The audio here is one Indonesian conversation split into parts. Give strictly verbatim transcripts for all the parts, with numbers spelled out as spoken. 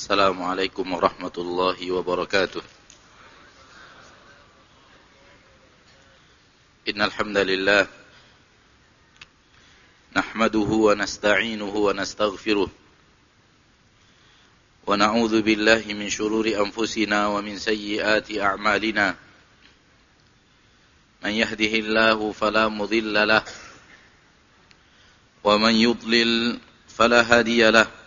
Assalamualaikum warahmatullahi wabarakatuh. Innal hamdalillah nahmaduhu wa nasta'inuhu wa nastaghfiruh wa na'udzu billahi min shururi anfusina wa min sayyiati a'malina. Man yahdihillahu fala mudilla lahu wa man yudlil fala hadiya lahu.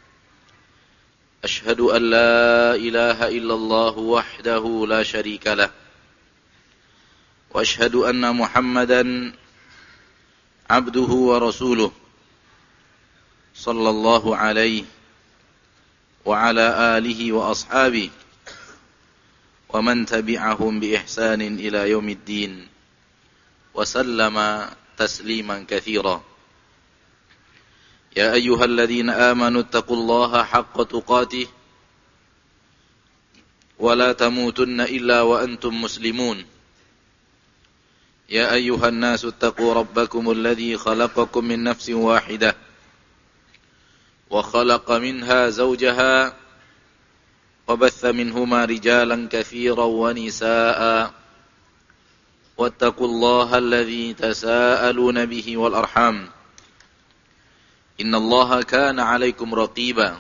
أشهد أن لا إله إلا الله وحده لا شريك له وأشهد أن محمدا عبده ورسوله صلى الله عليه وعلى آله وأصحابه ومن تبعهم بإحسان إلى يوم الدين وسلم تسليما كثيرا. يا أيها الذين آمنوا اتقوا الله حق تقاته ولا تموتن إلا وأنتم مسلمون. يا أيها الناس اتقوا ربكم الذي خلقكم من نفس واحدة وخلق منها زوجها وبث منهما رجالا كثيرا ونساء واتقوا الله الذي تساءلون به والأرحام إن الله كان عليكم رقيبا.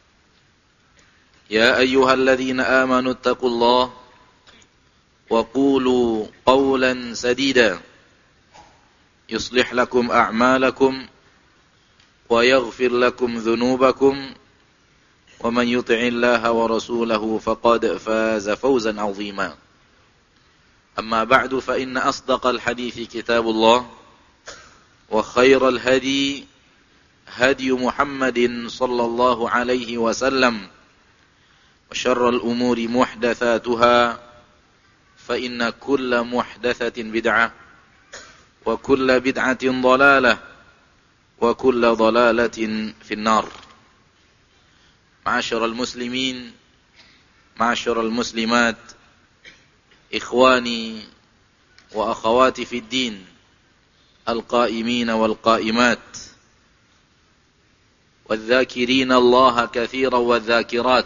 يا أيها الذين آمنوا اتقوا الله وقولوا قولا سديدا يصلح لكم أعمالكم ويغفر لكم ذنوبكم ومن يطع الله ورسوله فقد فاز فوزا عظيما. أما بعد فإن أصدق الحديث كتاب الله وخير الهدي هدي محمد صلى الله عليه وسلم وشر الأمور محدثاتها فإن كل محدثة بدعة وكل بدعة ضلالة وكل ضلالة في النار. معاشر المسلمين معاشر المسلمات إخواني وأخواتي في الدين القائمين والقائمات والذاكرين الله كثيرا والذاكرات.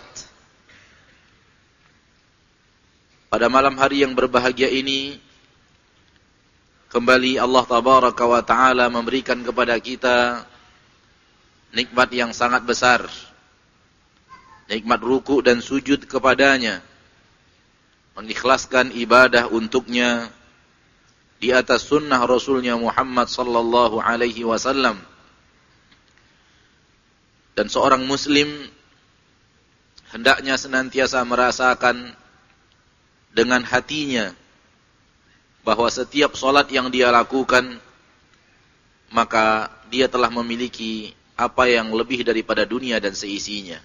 Pada malam hari yang berbahagia ini kembali Allah Tabaraka wa Ta'ala memberikan kepada kita nikmat yang sangat besar, nikmat ruku dan sujud kepadanya, mengikhlaskan ibadah untuknya di atas sunnah Rasulnya Muhammad sallallahu alaihi wasallam. Dan seorang muslim hendaknya senantiasa merasakan dengan hatinya bahwa setiap salat yang dia lakukan maka dia telah memiliki apa yang lebih daripada dunia dan seisinya.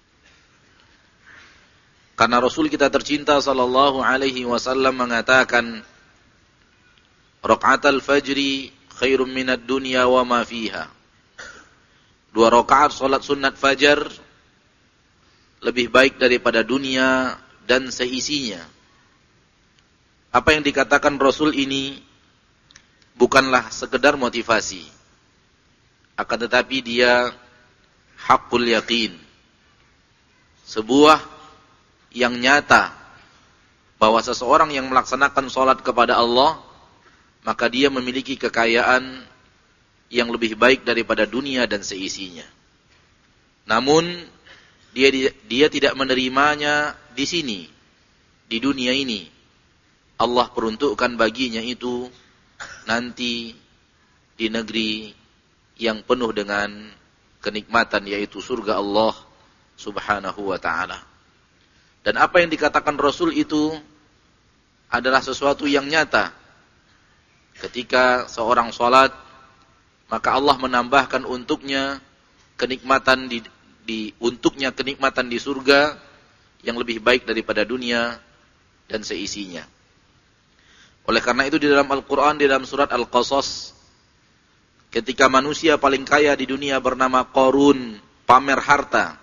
Karena Rasul kita tercinta sallallahu alaihi wasallam mengatakan, "Raq'atul fajri khairum minad dunya wa ma fiha." Dua rakaat salat sunat fajar lebih baik daripada dunia dan seisinya. Apa yang dikatakan Rasul ini bukanlah sekedar motivasi, akan tetapi dia haqqul yaqin, sebuah yang nyata bahwa seseorang yang melaksanakan salat kepada Allah maka dia memiliki kekayaan yang lebih baik daripada dunia dan seisinya. Namun dia dia tidak menerimanya di sini, di dunia ini. Allah peruntukkan baginya itu nanti di negeri yang penuh dengan kenikmatan, yaitu surga Allah Subhanahu wa Ta'ala. Dan apa yang dikatakan Rasul itu adalah sesuatu yang nyata. Ketika seorang salat, maka Allah menambahkan untuknya kenikmatan di, di untuknya kenikmatan di surga yang lebih baik daripada dunia dan seisinya. Oleh karena itu di dalam Al-Quran, di dalam surat Al-Qasas, ketika manusia paling kaya di dunia bernama Qarun pamer harta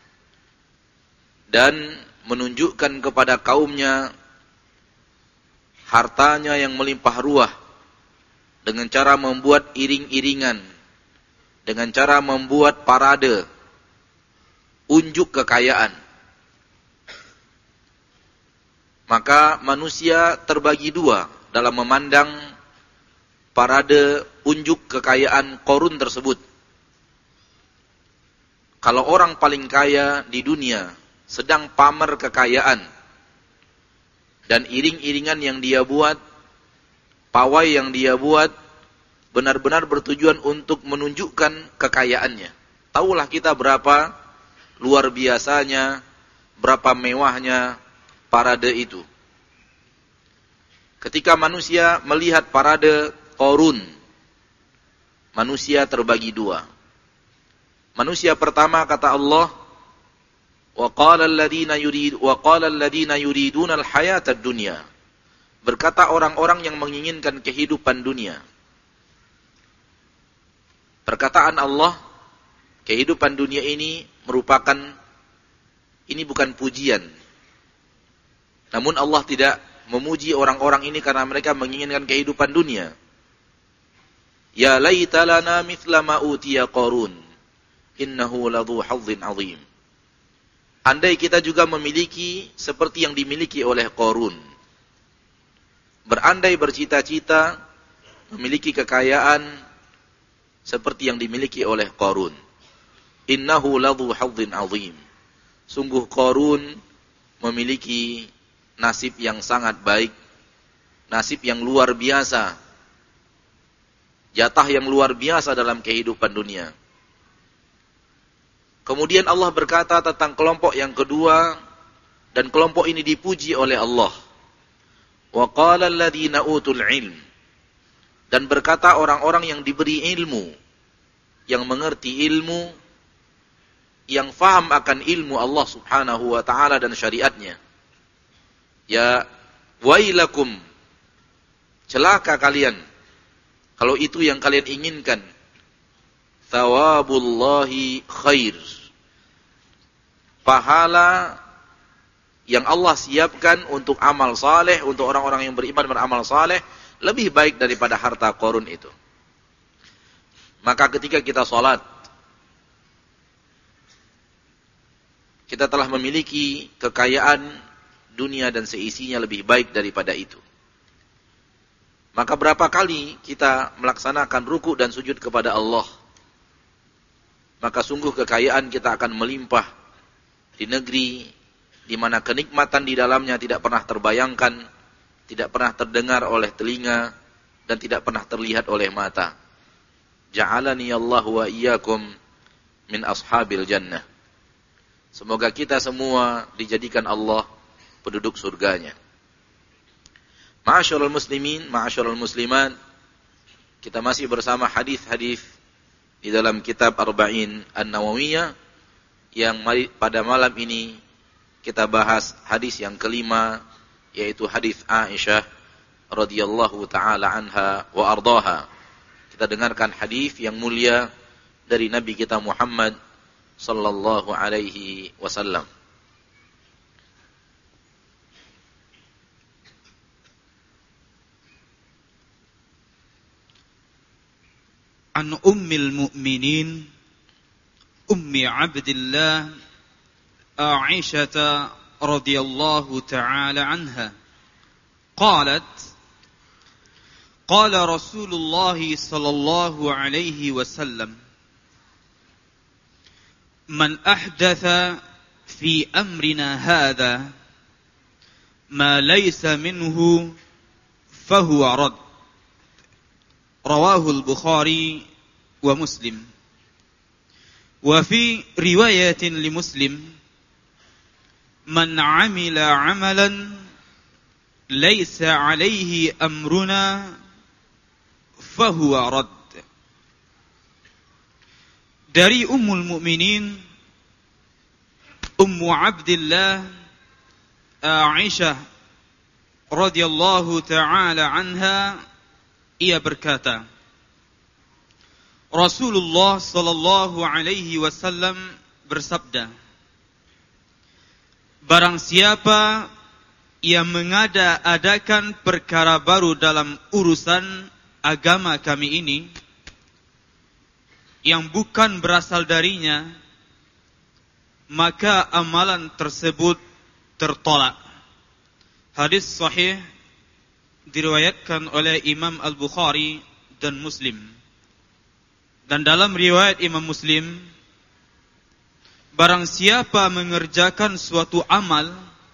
dan menunjukkan kepada kaumnya hartanya yang melimpah ruah, dengan cara membuat iring-iringan, dengan cara membuat parade, unjuk kekayaan. Maka manusia terbagi dua dalam memandang parade unjuk kekayaan Qarun tersebut. Kalau orang paling kaya di dunia sedang pamer kekayaan dan iring-iringan yang dia buat, pawai yang dia buat benar-benar bertujuan untuk menunjukkan kekayaannya. Tahulah kita berapa luar biasanya, berapa mewahnya parade itu. Ketika manusia melihat parade Qarun, manusia terbagi dua. Manusia pertama, kata Allah, wa qala alladziina yurid wa qala alladziina yuriduna al-hayata ad-dunya. Berkata orang-orang yang menginginkan kehidupan dunia. Perkataan Allah, kehidupan dunia ini merupakan, ini bukan pujian. Namun Allah tidak memuji orang-orang ini karena mereka menginginkan kehidupan dunia. Ya laita lana mithla ma utiya Qarun, innahu ladzu hazzin azim. Andai kita juga memiliki seperti yang dimiliki oleh Qarun. Berandai bercita-cita memiliki kekayaan seperti yang dimiliki oleh Qarun. Innahu ladzu hazzin azim. Sungguh Qarun memiliki nasib yang sangat baik, nasib yang luar biasa, jatah yang luar biasa dalam kehidupan dunia. Kemudian Allah berkata tentang kelompok yang kedua, dan kelompok ini dipuji oleh Allah. Wa qala alladziina utul ilm. Dan berkata orang-orang yang diberi ilmu, yang mengerti ilmu, yang faham akan ilmu Allah Subhanahu wa taala dan syariatnya. Ya wailakum, celaka kalian kalau itu yang kalian inginkan. Thawabullahi khair. Pahala yang Allah siapkan untuk amal saleh, untuk orang-orang yang beriman beramal saleh, lebih baik daripada harta Qarun itu. Maka ketika kita salat, kita telah memiliki kekayaan dunia dan seisinya lebih baik daripada itu. Maka berapa kali kita melaksanakan ruku dan sujud kepada Allah, maka sungguh kekayaan kita akan melimpah di negeri di mana kenikmatan di dalamnya tidak pernah terbayangkan, tidak pernah terdengar oleh telinga, dan tidak pernah terlihat oleh mata. Ja'alani Allah wa iyyakum min ashabil jannah. Semoga kita semua dijadikan Allah penduduk surganya. Ma'asyiral muslimin, ma'asyiral muslimat, kita masih bersama hadis-hadis di dalam kitab Arba'in An-Nawawiyah, yang pada malam ini kita bahas hadis yang kelima, yaitu hadis Aisyah radhiyallahu taala anha wa ardhaha. Kita dengarkan hadis yang mulia dari Nabi kita Muhammad sallallahu alaihi wasallam. An ummil mu'minin ummi Abdillah Aisyah radhiyallahu ta'ala anha qalat qala Rasulullah sallallahu alaihi wasallam man ahdatha fi amrina hadha ma laysa minhu fahuwa rad. Rawahul Bukhari wa Muslim. Wa fi riwayatin li Muslim, man amila amalan laysa alaihi amruna fahuwa rad. Dari Ummul Mukminin Ummu Abdillah Aisyah radhiyallahu taala anha, ia berkata, Rasulullah sallallahu alaihi wasallam bersabda, barang siapa yang mengada-adakan perkara baru dalam urusan agama kami ini, yang bukan berasal darinya, maka amalan tersebut tertolak. Hadis sahih diriwayatkan oleh Imam Al-Bukhari dan Muslim. Dan dalam riwayat Imam Muslim, barang siapa mengerjakan suatu amal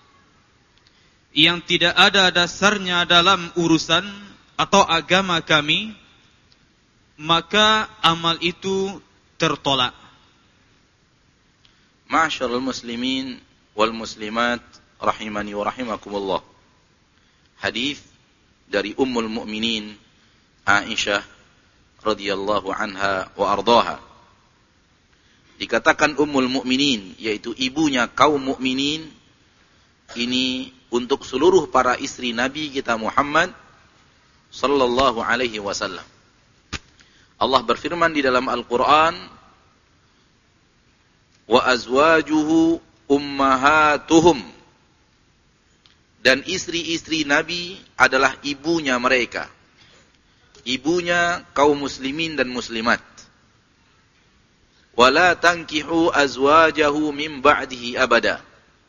yang tidak ada dasarnya dalam urusan atau agama kami, maka amal itu tertolak. Ma'asyiral muslimin wal muslimat rahimani wa rahimakumullah. Hadis dari Ummul Mukminin Aisyah radhiyallahu anha wa ardhaha. Dikatakan Ummul Mukminin, yaitu ibunya kaum mukminin, ini untuk seluruh para istri Nabi kita Muhammad sallallahu alaihi wasallam. Allah berfirman di dalam Al-Qur'an, wa azwajuhu ummahatuhum, dan istri-istri Nabi adalah ibunya mereka, ibunya kaum muslimin dan muslimat. Wala tankihu azwajahu min ba'dihi abada,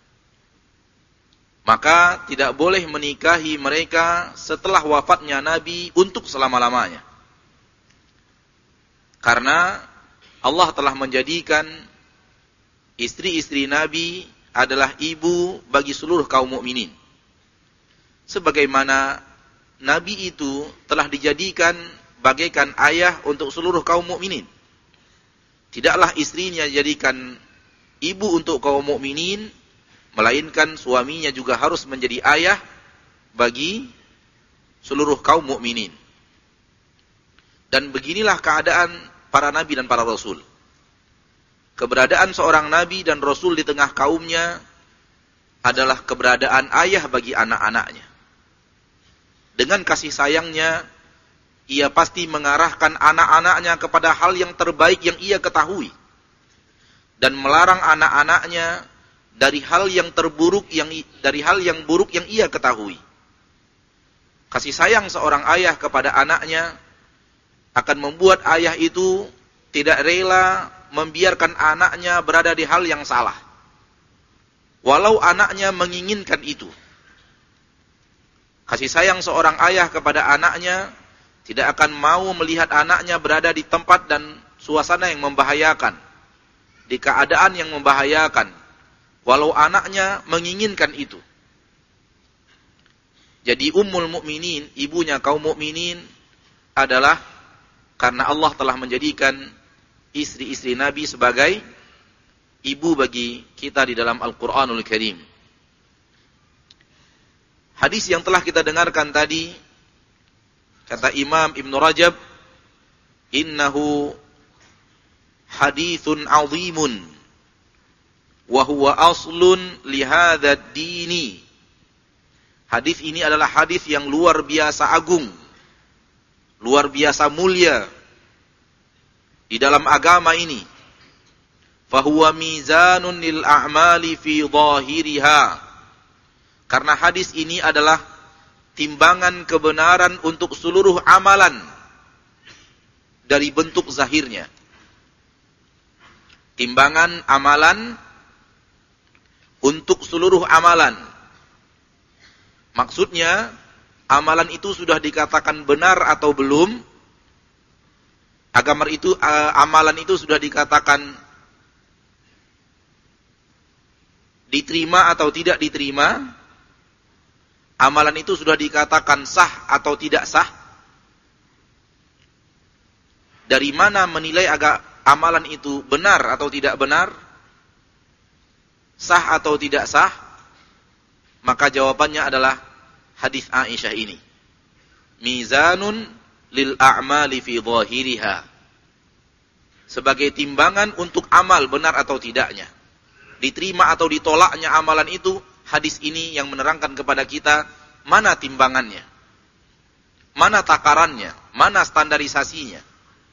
maka tidak boleh menikahi mereka setelah wafatnya Nabi untuk selama-lamanya. Karena Allah telah menjadikan istri-istri Nabi adalah ibu bagi seluruh kaum mukminin. Sebagaimana Nabi itu telah dijadikan bagaikan ayah untuk seluruh kaum mukminin. Tidaklah istrinya dijadikan ibu untuk kaum mukminin, melainkan suaminya juga harus menjadi ayah bagi seluruh kaum mukminin. Dan beginilah keadaan para nabi dan para rasul. Keberadaan seorang nabi dan rasul di tengah kaumnya adalah keberadaan ayah bagi anak-anaknya. Dengan kasih sayangnya, ia pasti mengarahkan anak-anaknya kepada hal yang terbaik yang ia ketahui, dan melarang anak-anaknya dari hal yang terburuk yang dari hal yang buruk yang ia ketahui. Kasih sayang seorang ayah kepada anaknya akan membuat ayah itu tidak rela membiarkan anaknya berada di hal yang salah, walau anaknya menginginkan itu. Kasih sayang seorang ayah kepada anaknya tidak akan mau melihat anaknya berada di tempat dan suasana yang membahayakan, di keadaan yang membahayakan, walau anaknya menginginkan itu. Jadi Ummul Mukminin, ibunya kaum mukminin, adalah karena Allah telah menjadikan istri-istri Nabi sebagai ibu bagi kita di dalam Al-Qur'anul Karim. Hadis yang telah kita dengarkan tadi, kata Imam Ibn Rajab, innahu hadithun azimun wa huwa aslun li hadzal dini. Hadis ini adalah hadis yang luar biasa agung, luar biasa mulia di dalam agama ini. Fahuwa mizanun lil a'mali fi zahiriha. Karena hadis ini adalah timbangan kebenaran untuk seluruh amalan dari bentuk zahirnya. Timbangan amalan untuk seluruh amalan. Maksudnya, amalan itu sudah dikatakan benar atau belum? Agama itu, uh, amalan itu sudah dikatakan diterima atau tidak diterima? Amalan itu sudah dikatakan sah atau tidak sah? Dari mana menilai agak amalan itu benar atau tidak benar? Sah atau tidak sah? Maka jawabannya adalah hadis Aisyah ini. Mizanun lil a'mali fi zahiriha. Sebagai timbangan untuk amal benar atau tidaknya. Diterima atau ditolaknya amalan itu, hadis ini yang menerangkan kepada kita mana timbangannya, mana takarannya, mana standarisasinya.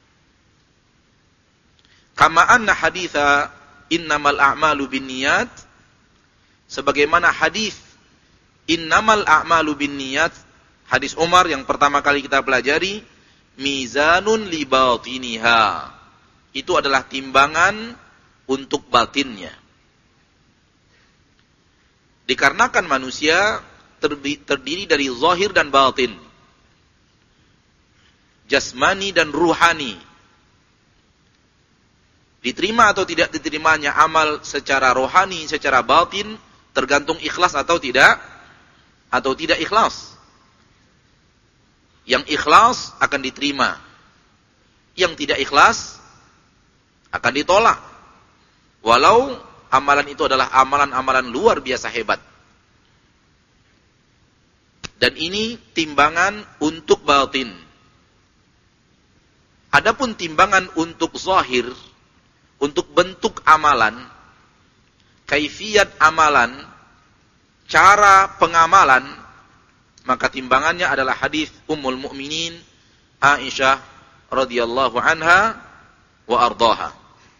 Kama anna haditha innamal a'malu binniyat, sebagaimana hadis innamal a'malu binniyat, hadis Umar yang pertama kali kita pelajari, mizanun li batiniha, itu adalah timbangan untuk batinnya. Dikarenakan manusia terdiri dari zahir dan batin, jasmani dan ruhani. Diterima atau tidak diterimanya amal secara rohani, secara batin, tergantung ikhlas atau tidak, atau tidak ikhlas. Yang ikhlas akan diterima, yang tidak ikhlas akan ditolak. Walau amalan itu adalah amalan-amalan luar biasa hebat. Dan ini timbangan untuk batin. Adapun timbangan untuk zahir, untuk bentuk amalan, kaifiyat amalan, cara pengamalan, maka timbangannya adalah hadis Ummul Mukminin Aisyah radhiyallahu anha wa ardhaha.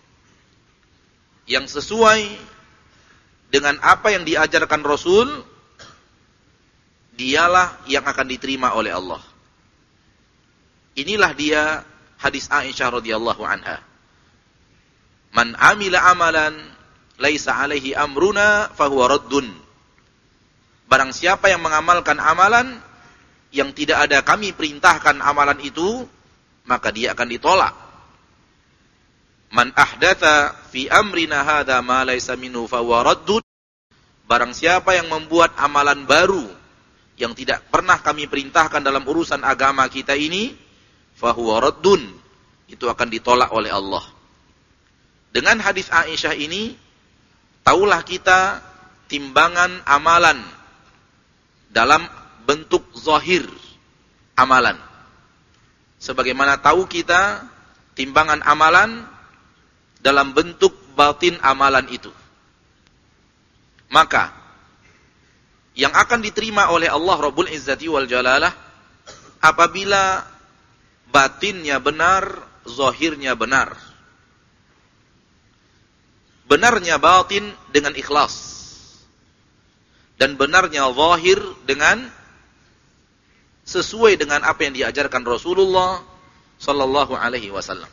Yang sesuai dengan apa yang diajarkan Rasul, dialah yang akan diterima oleh Allah. Inilah dia hadis Aisyah radhiyallahu anha. Man amila amalan laisa alaihi amruna fahuwa raddun. Barang siapa yang mengamalkan amalan yang tidak ada kami perintahkan amalan itu, maka dia akan ditolak. Man ahdatha fi amrina hadza ma laisa minhu fahuwa raddun. Barang siapa yang membuat amalan baru yang tidak pernah kami perintahkan dalam urusan agama kita ini, fahuwa raddun, itu akan ditolak oleh Allah. Dengan hadis Aisyah ini, taulah kita timbangan amalan dalam bentuk zahir amalan. Sebagaimana tahu kita timbangan amalan dalam bentuk batin amalan itu. Maka yang akan diterima oleh Allah Rabbul Izzati wal Jalalah apabila batinnya benar, zahirnya benar. Benarnya batin dengan ikhlas, dan benarnya zahir dengan sesuai dengan apa yang diajarkan Rasulullah sallallahu alaihi wasallam.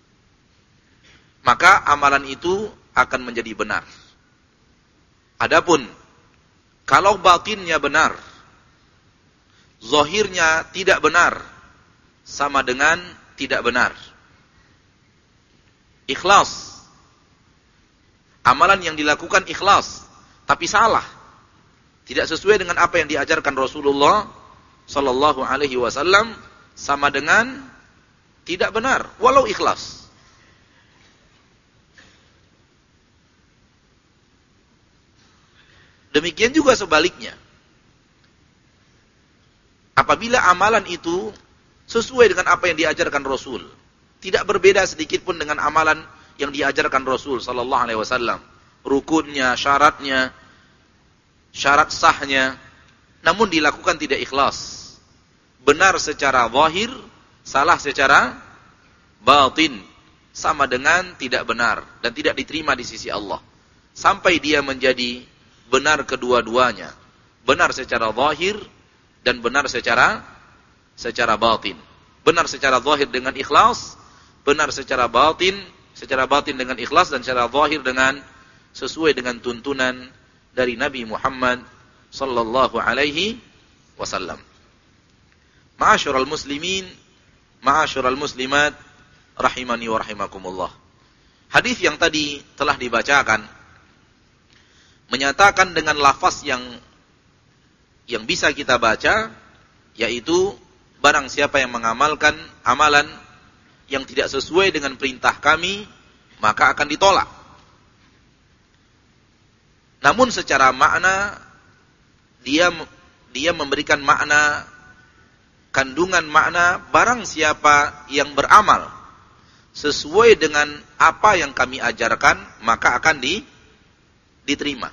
Maka amalan itu akan menjadi benar. Adapun kalau batinnya benar, zahirnya tidak benar, sama dengan tidak benar. Ikhlas, amalan yang dilakukan ikhlas, tapi salah, tidak sesuai dengan apa yang diajarkan Rasulullah sallallahu alaihi wasallam, sama dengan tidak benar, walau ikhlas. Demikian juga sebaliknya. Apabila amalan itu sesuai dengan apa yang diajarkan Rasul, tidak berbeda sedikit pun dengan amalan yang diajarkan Rasul sallallahu alaihi wasallam, rukunnya, syaratnya, syarat sahnya, namun dilakukan tidak ikhlas, benar secara zahir, salah secara batin, sama dengan tidak benar dan tidak diterima di sisi Allah, sampai dia menjadi benar kedua-duanya, benar secara zahir dan benar secara secara batin. Benar secara zahir dengan ikhlas, benar secara batin, secara batin dengan ikhlas, dan secara zahir dengan sesuai dengan tuntunan dari Nabi Muhammad sallallahu alaihi wasallam. Ma'asyiral muslimin, ma'asyiral muslimat, rahimani wa rahimakumullah. Hadis yang tadi telah dibacakan menyatakan dengan lafaz yang yang bisa kita baca, yaitu barang siapa yang mengamalkan amalan yang tidak sesuai dengan perintah kami, maka akan ditolak. Namun secara makna dia dia memberikan makna, kandungan makna, barang siapa yang beramal sesuai dengan apa yang kami ajarkan, maka akan di diterima.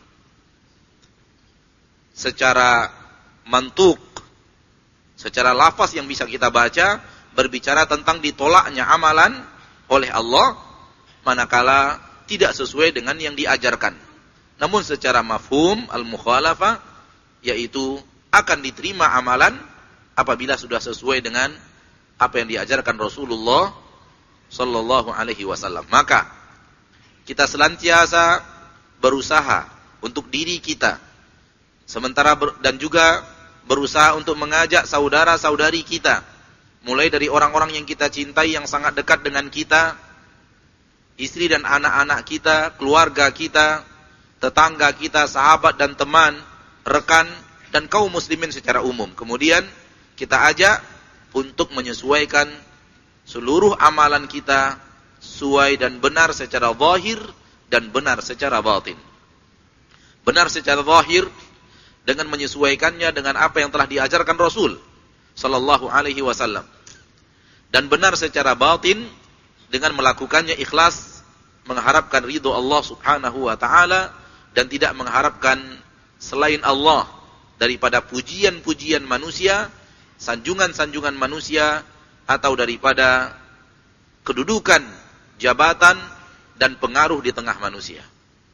Secara mantuk, secara lafaz yang bisa kita baca, berbicara tentang ditolaknya amalan oleh Allah manakala tidak sesuai dengan yang diajarkan. Namun secara mafhum al-mukhalafah, yaitu akan diterima amalan apabila sudah sesuai dengan apa yang diajarkan Rasulullah sallallahu alaihi wasallam. Maka kita senantiasa berusaha untuk diri kita Sementara ber, dan juga berusaha untuk mengajak saudara-saudari kita, mulai dari orang-orang yang kita cintai, yang sangat dekat dengan kita, istri dan anak-anak kita, keluarga kita, tetangga kita, sahabat dan teman, rekan, dan kaum muslimin secara umum. Kemudian kita ajak untuk menyesuaikan seluruh amalan kita sesuai dan benar secara zahir dan benar secara batin. Benar secara zahir dengan menyesuaikannya dengan apa yang telah diajarkan Rasul sallallahu alaihi wasallam. Dan benar secara batin dengan melakukannya ikhlas, mengharapkan ridho Allah Subhanahu wa taala dan tidak mengharapkan selain Allah daripada pujian-pujian manusia, sanjungan-sanjungan manusia, atau daripada kedudukan, jabatan, dan pengaruh di tengah manusia.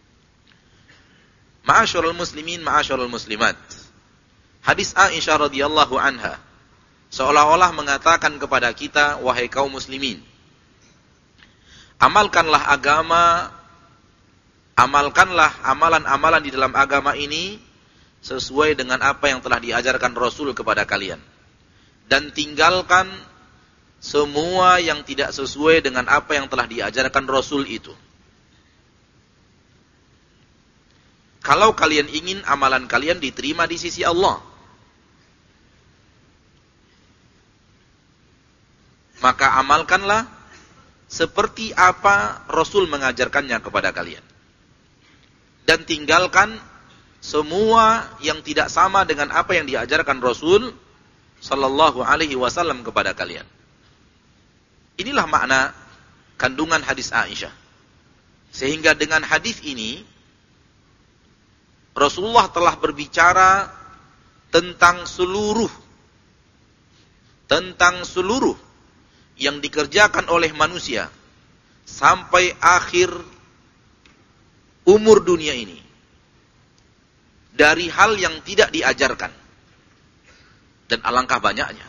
Ma'asyiral muslimin, ma'asyiral muslimat. Hadis Aisyah radhiyallahu anha seolah-olah mengatakan kepada kita, wahai kaum muslimin, amalkanlah agama, amalkanlah amalan-amalan di dalam agama ini sesuai dengan apa yang telah diajarkan Rasul kepada kalian. Dan tinggalkan semua yang tidak sesuai dengan apa yang telah diajarkan Rasul itu. Kalau kalian ingin amalan kalian diterima di sisi Allah, maka amalkanlah seperti apa Rasul mengajarkannya kepada kalian. Dan tinggalkan semua yang tidak sama dengan apa yang diajarkan Rasul sallallahu alaihi wasallam kepada kalian. Inilah makna kandungan hadis Aisyah. Sehingga dengan hadis ini Rasulullah telah berbicara tentang seluruh tentang seluruh yang dikerjakan oleh manusia sampai akhir umur dunia ini, dari hal yang tidak diajarkan. Dan alangkah banyaknya.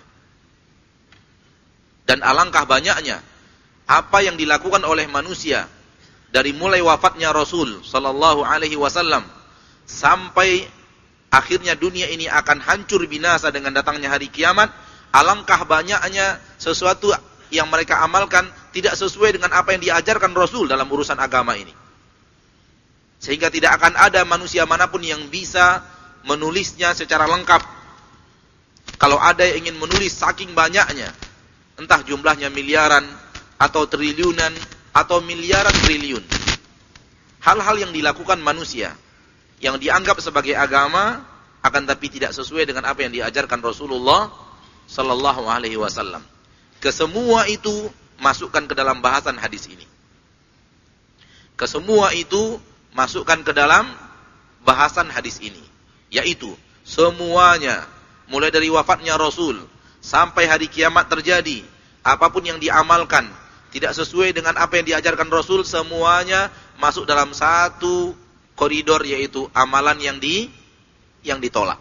Dan alangkah banyaknya apa yang dilakukan oleh manusia dari mulai wafatnya Rasul sallallahu alaihi wasallam sampai akhirnya dunia ini akan hancur binasa dengan datangnya hari kiamat. Alangkah banyaknya sesuatu yang mereka amalkan tidak sesuai dengan apa yang diajarkan Rasul dalam urusan agama ini. Sehingga tidak akan ada manusia manapun yang bisa menulisnya secara lengkap. Kalau ada yang ingin menulis saking banyaknya, entah jumlahnya miliaran, atau triliunan, atau miliaran triliun. Hal-hal yang dilakukan manusia, yang dianggap sebagai agama, akan tapi tidak sesuai dengan apa yang diajarkan Rasulullah sallallahu alaihi wasallam. Kesemua itu masukkan ke dalam bahasan hadis ini. Kesemua itu masukkan ke dalam bahasan hadis ini. Yaitu, semuanya, mulai dari wafatnya Rasul, sampai hari kiamat terjadi, apapun yang diamalkan, tidak sesuai dengan apa yang diajarkan Rasul, semuanya masuk dalam satu koridor, yaitu amalan yang di yang ditolak.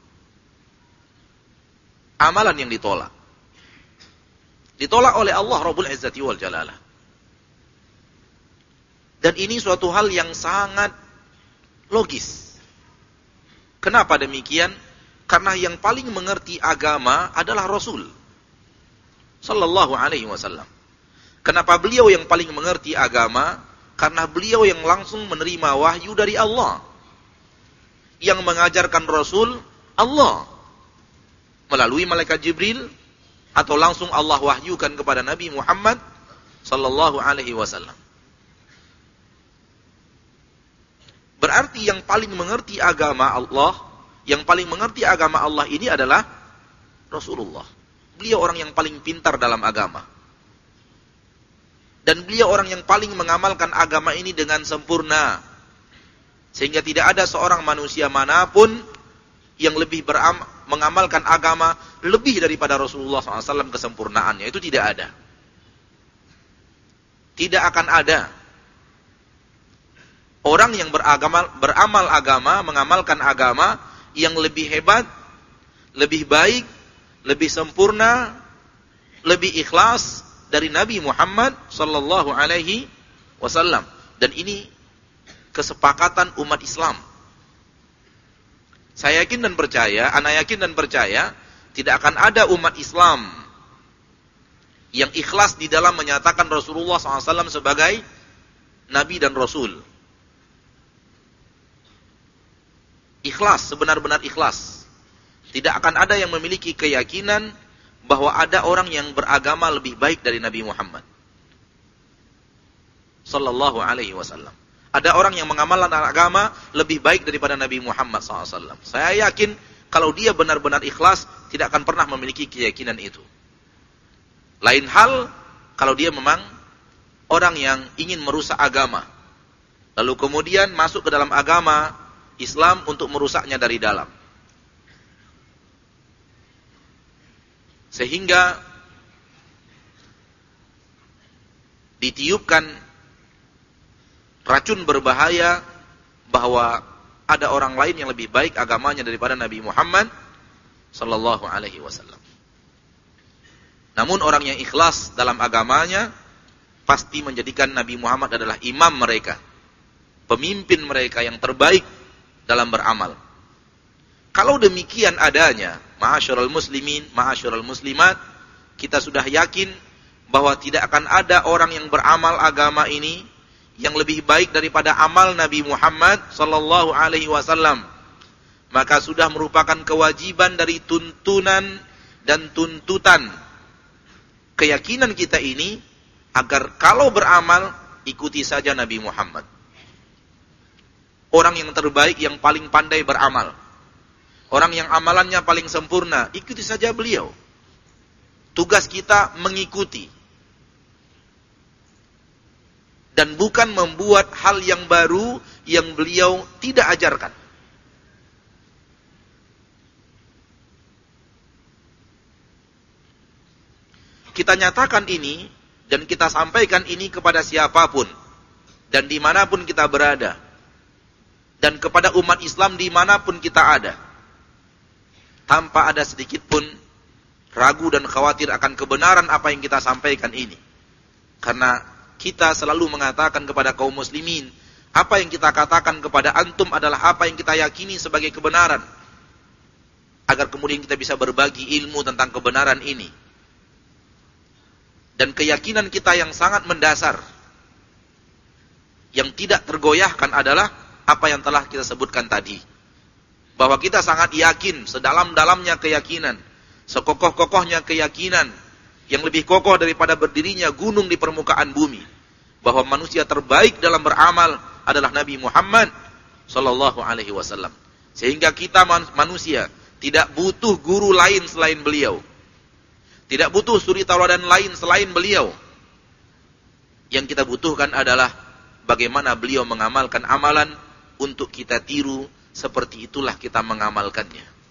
Amalan yang ditolak. Ditolak oleh Allah Rabbul Izzati wal Jalalah. Dan ini suatu hal yang sangat logis. Kenapa demikian? Karena yang paling mengerti agama adalah Rasul sallallahu alaihi wasallam. Kenapa beliau yang paling mengerti agama? Karena beliau yang langsung menerima wahyu dari Allah. Yang mengajarkan Rasul Allah melalui malaikat Jibril, atau langsung Allah wahyukan kepada Nabi Muhammad sallallahu alaihi wasallam. Berarti yang paling mengerti agama Allah, yang paling mengerti agama Allah ini adalah Rasulullah. Beliau orang yang paling pintar dalam agama. Dan beliau orang yang paling mengamalkan agama ini dengan sempurna. Sehingga tidak ada seorang manusia manapun yang lebih beram, mengamalkan agama lebih daripada Rasulullah shallallahu alaihi wasallam kesempurnaannya. Itu tidak ada. Tidak akan ada orang yang beragama, beramal agama, mengamalkan agama yang lebih hebat, lebih baik, lebih sempurna, lebih ikhlas dari Nabi Muhammad sallallahu alaihi wasallam. Dan ini kesepakatan umat Islam. Saya yakin dan percaya, ana yakin dan percaya, tidak akan ada umat Islam yang ikhlas di dalam menyatakan Rasulullah shallallahu alaihi wasallam sebagai Nabi dan Rasul. Ikhlas, sebenar-benar ikhlas. Tidak akan ada yang memiliki keyakinan bahwa ada orang yang beragama lebih baik dari Nabi Muhammad sallallahu alaihi wasallam. Ada orang yang mengamalkan agama lebih baik daripada Nabi Muhammad sallallahu alaihi wasallam. Saya yakin kalau dia benar-benar ikhlas, tidak akan pernah memiliki keyakinan itu. Lain hal kalau dia memang orang yang ingin merusak agama, lalu kemudian masuk ke dalam agama Islam untuk merusaknya dari dalam. Sehingga ditiupkan racun berbahaya bahwa ada orang lain yang lebih baik agamanya daripada Nabi Muhammad sallallahu alaihi wasallam. Namun orang yang ikhlas dalam agamanya pasti menjadikan Nabi Muhammad adalah imam mereka, pemimpin mereka yang terbaik dalam beramal. Kalau demikian adanya, ma'asyiral muslimin, ma'asyiral muslimat, kita sudah yakin bahwa tidak akan ada orang yang beramal agama ini yang lebih baik daripada amal Nabi Muhammad sallallahu alaihi wasallam. Maka sudah merupakan kewajiban dari tuntunan dan tuntutan keyakinan kita ini agar kalau beramal ikuti saja Nabi Muhammad. Orang yang terbaik, yang paling pandai beramal. Orang yang amalannya paling sempurna, ikuti saja beliau. Tugas kita mengikuti. Dan bukan membuat hal yang baru yang beliau tidak ajarkan. Kita nyatakan ini dan kita sampaikan ini kepada siapapun dan dimanapun kita berada, dan kepada umat Islam dimanapun kita ada, tanpa ada sedikit pun ragu dan khawatir akan kebenaran apa yang kita sampaikan ini. Karena kita selalu mengatakan kepada kaum muslimin, apa yang kita katakan kepada antum adalah apa yang kita yakini sebagai kebenaran. Agar kemudian kita bisa berbagi ilmu tentang kebenaran ini. Dan keyakinan kita yang sangat mendasar, yang tidak tergoyahkan adalah apa yang telah kita sebutkan tadi. Bahwa kita sangat yakin, sedalam-dalamnya keyakinan, sekokoh-kokohnya keyakinan, yang lebih kokoh daripada berdirinya gunung di permukaan bumi, bahwa manusia terbaik dalam beramal adalah Nabi Muhammad sallallahu alaihi wasallam. Sehingga kita manusia tidak butuh guru lain selain beliau. Tidak butuh suri tauladan lain selain beliau. Yang kita butuhkan adalah bagaimana beliau mengamalkan amalan untuk kita tiru, seperti itulah kita mengamalkannya.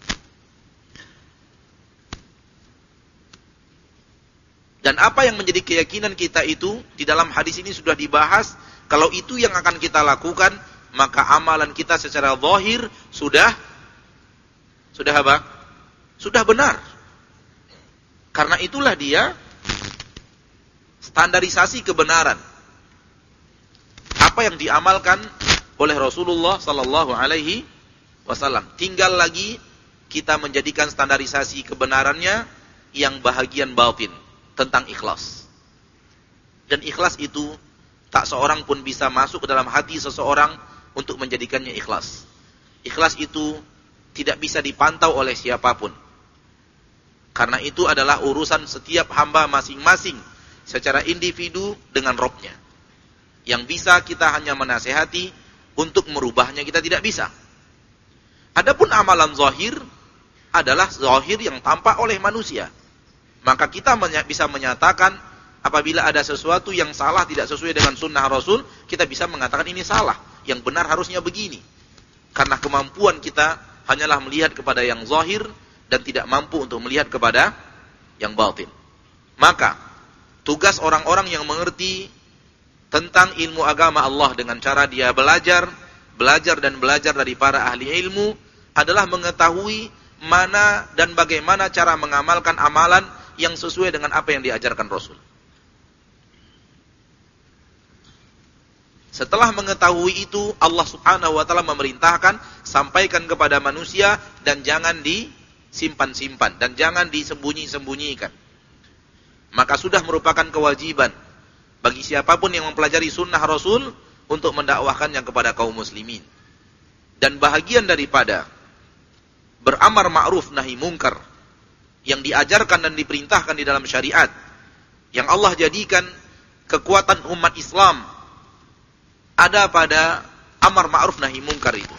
Dan apa yang menjadi keyakinan kita itu di dalam hadis ini sudah dibahas. Kalau itu yang akan kita lakukan, maka amalan kita secara zahir sudah sudah apa? Sudah benar. Karena itulah dia standarisasi kebenaran. Apa yang diamalkan oleh Rasulullah sallallahu alaihi wasallam. Tinggal lagi kita menjadikan standarisasi kebenarannya yang bahagian batin. Tentang ikhlas. Dan ikhlas itu tak seorang pun bisa masuk ke dalam hati seseorang untuk menjadikannya ikhlas. Ikhlas itu tidak bisa dipantau oleh siapapun. Karena itu adalah urusan setiap hamba masing-masing secara individu dengan Robnya. Yang bisa kita hanya menasehati, untuk merubahnya kita tidak bisa. Adapun amalan zahir adalah zahir yang tampak oleh manusia. Maka kita bisa menyatakan apabila ada sesuatu yang salah tidak sesuai dengan sunnah Rasul, kita bisa mengatakan ini salah, yang benar harusnya begini. Karena kemampuan kita hanyalah melihat kepada yang zahir dan tidak mampu untuk melihat kepada yang batin. Maka tugas orang-orang yang mengerti tentang ilmu agama Allah dengan cara dia belajar, belajar dan belajar dari para ahli ilmu adalah mengetahui mana dan bagaimana cara mengamalkan amalan yang sesuai dengan apa yang diajarkan Rasul. Setelah mengetahui itu, Allah Subhanahu wa taala memerintahkan sampaikan kepada manusia dan jangan disimpan-simpan dan jangan disembunyi-sembunyikan. Maka sudah merupakan kewajiban bagi siapapun yang mempelajari sunnah Rasul untuk mendakwahkannya kepada kaum muslimin. Dan bahagian daripada beramar ma'ruf nahi mungkar yang diajarkan dan diperintahkan di dalam syariat, yang Allah jadikan kekuatan umat Islam ada pada amar ma'ruf nahi mungkar itu.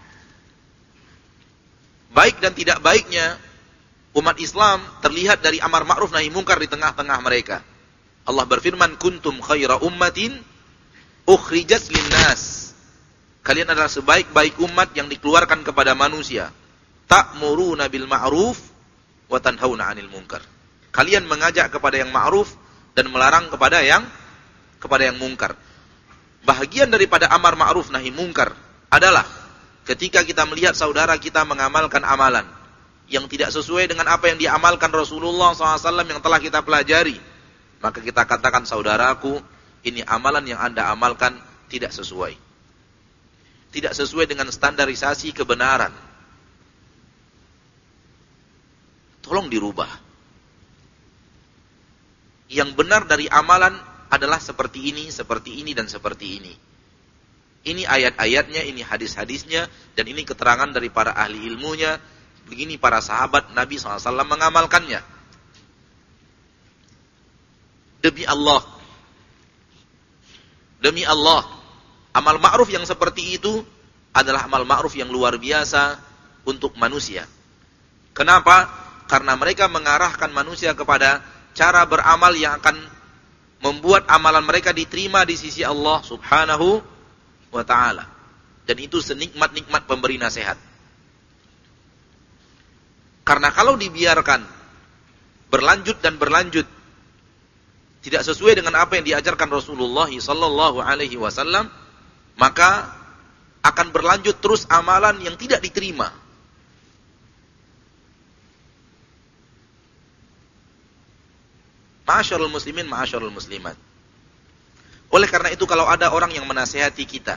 Baik dan tidak baiknya umat Islam terlihat dari amar ma'ruf nahi mungkar di tengah-tengah mereka. Allah berfirman, kuntum khaira ummatin ukhrijat linnas. Kalian adalah sebaik-baik umat yang dikeluarkan kepada manusia. Ta'muruna bil ma'ruf wa tanhauna 'anil munkar. Kalian mengajak kepada yang ma'ruf dan melarang kepada yang kepada yang mungkar. Bahagian daripada amar ma'ruf nahi mungkar adalah ketika kita melihat saudara kita mengamalkan amalan yang tidak sesuai dengan apa yang diamalkan Rasulullah shallallahu alaihi wasallam yang telah kita pelajari, maka kita katakan, saudaraku, ini amalan yang Anda amalkan tidak sesuai. Tidak sesuai dengan standarisasi kebenaran. Tolong dirubah. Yang benar dari amalan adalah seperti ini, seperti ini, dan seperti ini. Ini ayat-ayatnya, ini hadis-hadisnya, dan ini keterangan dari para ahli ilmunya. Begini para sahabat Nabi shallallahu alaihi wasallam mengamalkannya. Demi Allah, demi Allah, amal ma'ruf yang seperti itu adalah amal ma'ruf yang luar biasa untuk manusia. Kenapa? Karena mereka mengarahkan manusia kepada cara beramal yang akan membuat amalan mereka diterima di sisi Allah Subhanahu wa ta'ala. Dan itu senikmat-nikmat pemberi nasihat. Karena kalau dibiarkan berlanjut dan berlanjut tidak sesuai dengan apa yang diajarkan Rasulullah sallallahu alaihi wasallam, maka akan berlanjut terus amalan yang tidak diterima. Ma'asyarul muslimin, ma'asyarul muslimat. Oleh karena itu, kalau ada orang yang menasihati kita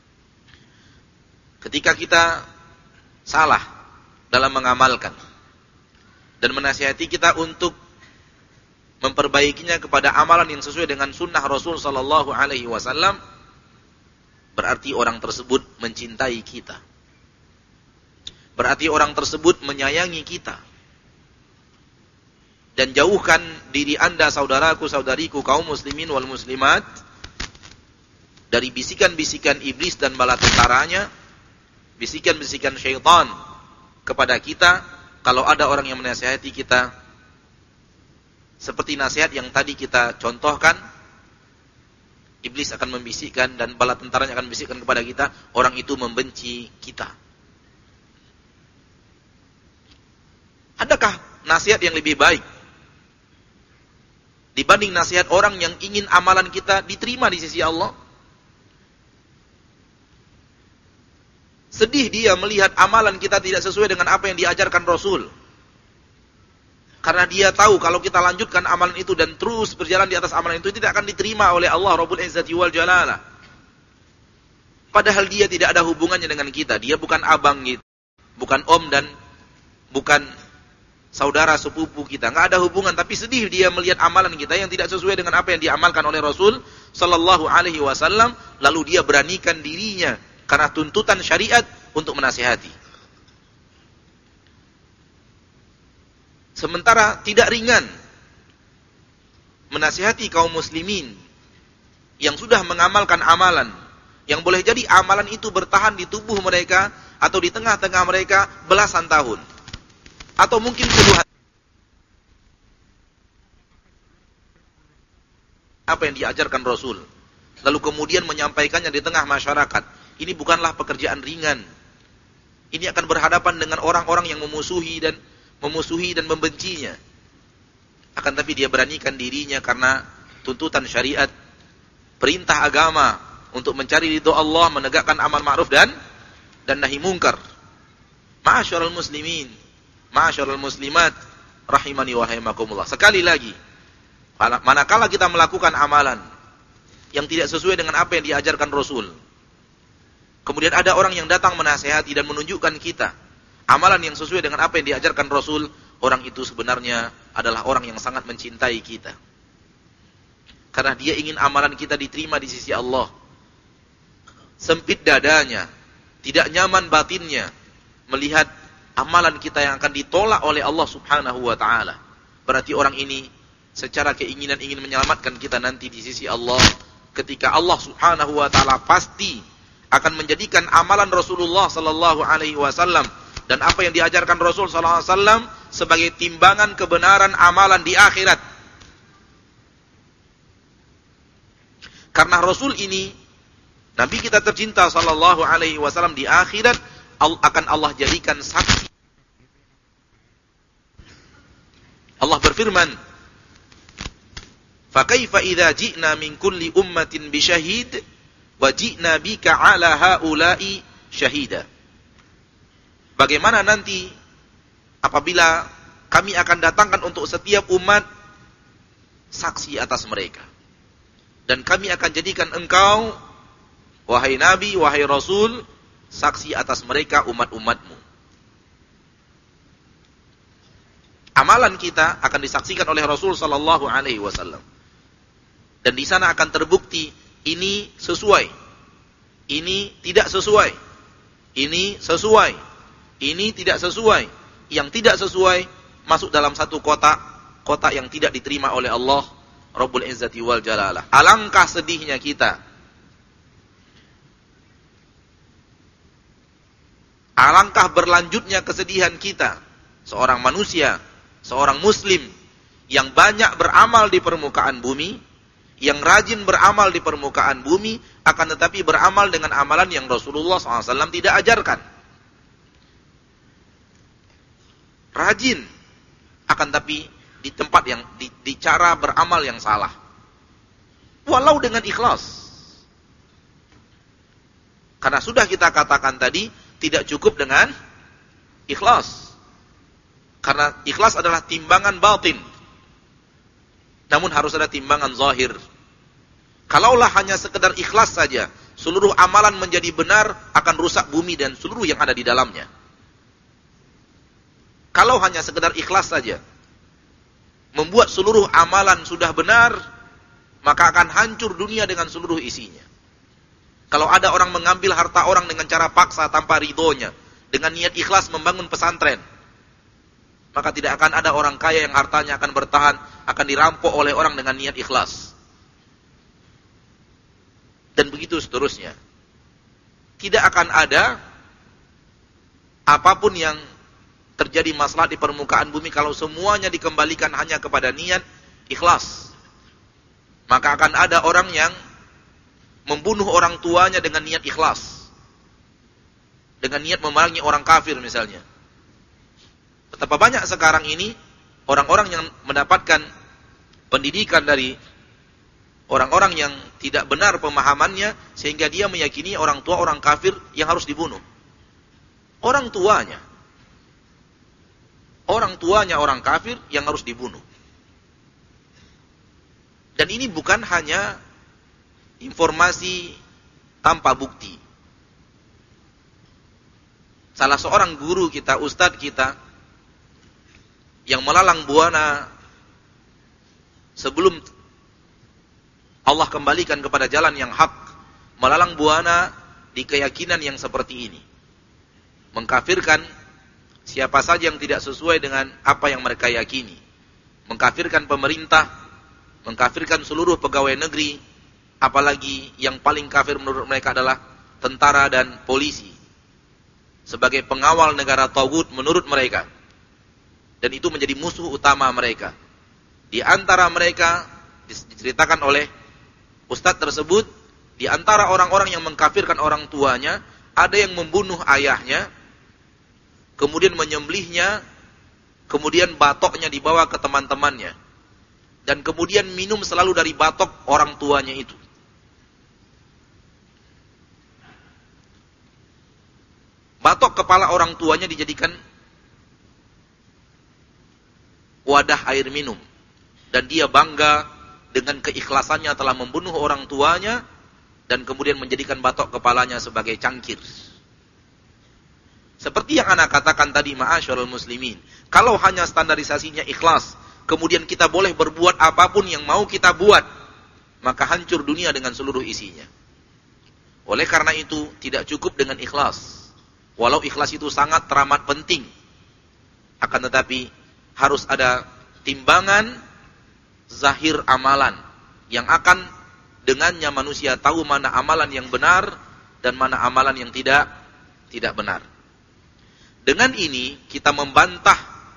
ketika kita salah dalam mengamalkan dan menasihati kita untuk memperbaikinya kepada amalan yang sesuai dengan sunnah Rasul sallallahu alaihi wasallam, berarti orang tersebut mencintai kita. Berarti orang tersebut menyayangi kita. Dan jauhkan diri Anda, saudaraku, saudariku, kaum muslimin wal muslimat, dari bisikan-bisikan iblis dan bala tentaranya, bisikan-bisikan syaitan kepada kita. Kalau ada orang yang menasihati kita seperti nasihat yang tadi kita contohkan, iblis akan membisikkan dan bala tentaranya akan membisikkan kepada kita, orang itu membenci kita. Adakah nasihat yang lebih baik dibanding nasihat orang yang ingin amalan kita diterima di sisi Allah? Sedih dia melihat amalan kita tidak sesuai dengan apa yang diajarkan Rasul. Karena dia tahu kalau kita lanjutkan amalan itu dan terus berjalan di atas amalan itu, tidak akan diterima oleh Allah Rabbul Izzati wal Jalalah. Padahal dia tidak ada hubungannya dengan kita. Dia bukan abang kita, bukan om dan bukan saudara sepupu kita. Nggak ada hubungan, tapi sedih dia melihat amalan kita yang tidak sesuai dengan apa yang diamalkan oleh Rasul sallallahu alaihi wasallam, lalu dia beranikan dirinya karena tuntutan syariat untuk menasihati. Sementara tidak ringan menasihati kaum muslimin yang sudah mengamalkan amalan, yang boleh jadi amalan itu bertahan di tubuh mereka atau di tengah-tengah mereka belasan tahun, atau mungkin puluhan. Apa yang diajarkan Rasul, lalu kemudian menyampaikannya di tengah masyarakat. Ini bukanlah pekerjaan ringan. Ini akan berhadapan dengan orang-orang yang memusuhi dan memusuhi dan membencinya. Akan tapi dia beranikan dirinya karena tuntutan syariat, perintah agama untuk mencari ridho Allah, menegakkan amar ma'ruf dan dan nahi mungkar. Ma'asyiral muslimin, ma'asyiral muslimat, rahimani wa rahimakumullah. Sekali lagi, manakala kita melakukan amalan yang tidak sesuai dengan apa yang diajarkan Rasul. Kemudian ada orang yang datang menasihati dan menunjukkan kita amalan yang sesuai dengan apa yang diajarkan Rasul, orang itu sebenarnya adalah orang yang sangat mencintai kita. Karena dia ingin amalan kita diterima di sisi Allah. Sempit dadanya, tidak nyaman batinnya melihat amalan kita yang akan ditolak oleh Allah Subhanahu wa taala. Berarti orang ini secara keinginan ingin menyelamatkan kita nanti di sisi Allah, ketika Allah Subhanahu wa taala pasti akan menjadikan amalan Rasulullah sallallahu alaihi wasallam dan apa yang diajarkan Rasul sallallahu alaihi wasallam sebagai timbangan kebenaran amalan di akhirat. Karena Rasul ini, Nabi kita tercinta sallallahu alaihi wasallam, di akhirat akan Allah jadikan saksi. Allah berfirman, "Fa kaifa idza ji'na min kulli ummatin bi syahid wa ji'na bika 'ala haula'i syahida." Bagaimana nanti apabila kami akan datangkan untuk setiap umat saksi atas mereka, dan kami akan jadikan engkau, wahai Nabi, wahai Rasul, saksi atas mereka umat-umatmu. Amalan kita akan disaksikan oleh Rasul sallallahu alaihi wasallam. Dan di sana akan terbukti ini sesuai, ini tidak sesuai, ini sesuai, ini tidak sesuai. Yang tidak sesuai masuk dalam satu kotak, kotak yang tidak diterima oleh Allah Rabbul Izzati wal Jalalah. Alangkah sedihnya kita, alangkah berlanjutnya kesedihan kita, seorang manusia, seorang muslim yang banyak beramal di permukaan bumi, yang rajin beramal di permukaan bumi, akan tetapi beramal dengan amalan yang Rasulullah shallallahu alaihi wasallam tidak ajarkan. Rajin, akan tapi di tempat yang, di, di cara beramal yang salah. Walau dengan ikhlas. Karena sudah kita katakan tadi, tidak cukup dengan ikhlas. Karena ikhlas adalah timbangan batin. Namun harus ada timbangan zahir. Kalaulah hanya sekedar ikhlas saja, seluruh amalan menjadi benar, akan rusak bumi dan seluruh yang ada di dalamnya. Kalau hanya sekedar ikhlas saja, membuat seluruh amalan sudah benar, maka akan hancur dunia dengan seluruh isinya. Kalau ada orang mengambil harta orang dengan cara paksa tanpa ridhonya, dengan niat ikhlas membangun pesantren, maka tidak akan ada orang kaya yang hartanya akan bertahan, akan dirampok oleh orang dengan niat ikhlas. Dan begitu seterusnya. Tidak akan ada apapun yang terjadi masalah di permukaan bumi kalau semuanya dikembalikan hanya kepada niat ikhlas. Maka akan ada orang yang membunuh orang tuanya dengan niat ikhlas, dengan niat memerangi orang kafir misalnya. Betapa banyak sekarang ini orang-orang yang mendapatkan pendidikan dari orang-orang yang tidak benar pemahamannya, sehingga dia meyakini orang tua orang kafir yang harus dibunuh. Orang tuanya Orang tuanya orang kafir yang harus dibunuh. Dan ini bukan hanya informasi tanpa bukti. Salah seorang guru kita, ustadz kita, yang melalang buana sebelum Allah kembalikan kepada jalan yang hak, melalang buana di keyakinan yang seperti ini. Mengkafirkan siapa saja yang tidak sesuai dengan apa yang mereka yakini. Mengkafirkan pemerintah, mengkafirkan seluruh pegawai negeri, apalagi yang paling kafir menurut mereka adalah tentara dan polisi, sebagai pengawal negara taghut menurut mereka. Dan itu menjadi musuh utama mereka. Di antara mereka, diceritakan oleh ustadz tersebut, di antara orang-orang yang mengkafirkan orang tuanya, ada yang membunuh ayahnya, kemudian menyembelihnya, kemudian batoknya dibawa ke teman-temannya, dan kemudian minum selalu dari batok orang tuanya itu. Batok kepala orang tuanya dijadikan wadah air minum, dan dia bangga dengan keikhlasannya telah membunuh orang tuanya dan kemudian menjadikan batok kepalanya sebagai cangkir. Seperti yang ana katakan tadi, ma'asyarul muslimin, kalau hanya standarisasinya ikhlas, kemudian kita boleh berbuat apapun yang mau kita buat, maka hancur dunia dengan seluruh isinya. Oleh karena itu, tidak cukup dengan ikhlas. Walau ikhlas itu sangat teramat penting, akan tetapi harus ada timbangan zahir amalan yang akan dengannya manusia tahu mana amalan yang benar dan mana amalan yang tidak tidak benar. Dengan ini kita membantah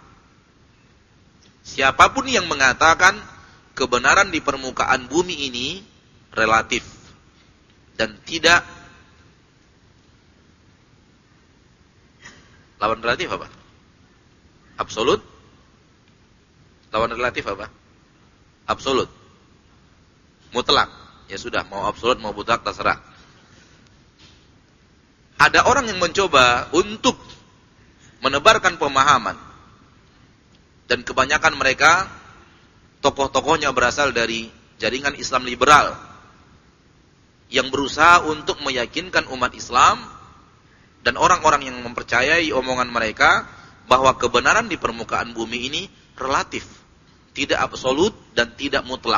siapapun yang mengatakan kebenaran di permukaan bumi ini relatif dan tidak lawan relatif apa? Absolut? Lawan relatif apa? Absolut. Mutlak. Ya sudah, mau absolut mau mutlak terserah. Ada orang yang mencoba untuk menebarkan pemahaman, dan kebanyakan mereka tokoh-tokohnya berasal dari jaringan Islam liberal yang berusaha untuk meyakinkan umat Islam dan orang-orang yang mempercayai omongan mereka bahwa kebenaran di permukaan bumi ini relatif, tidak absolut dan tidak mutlak.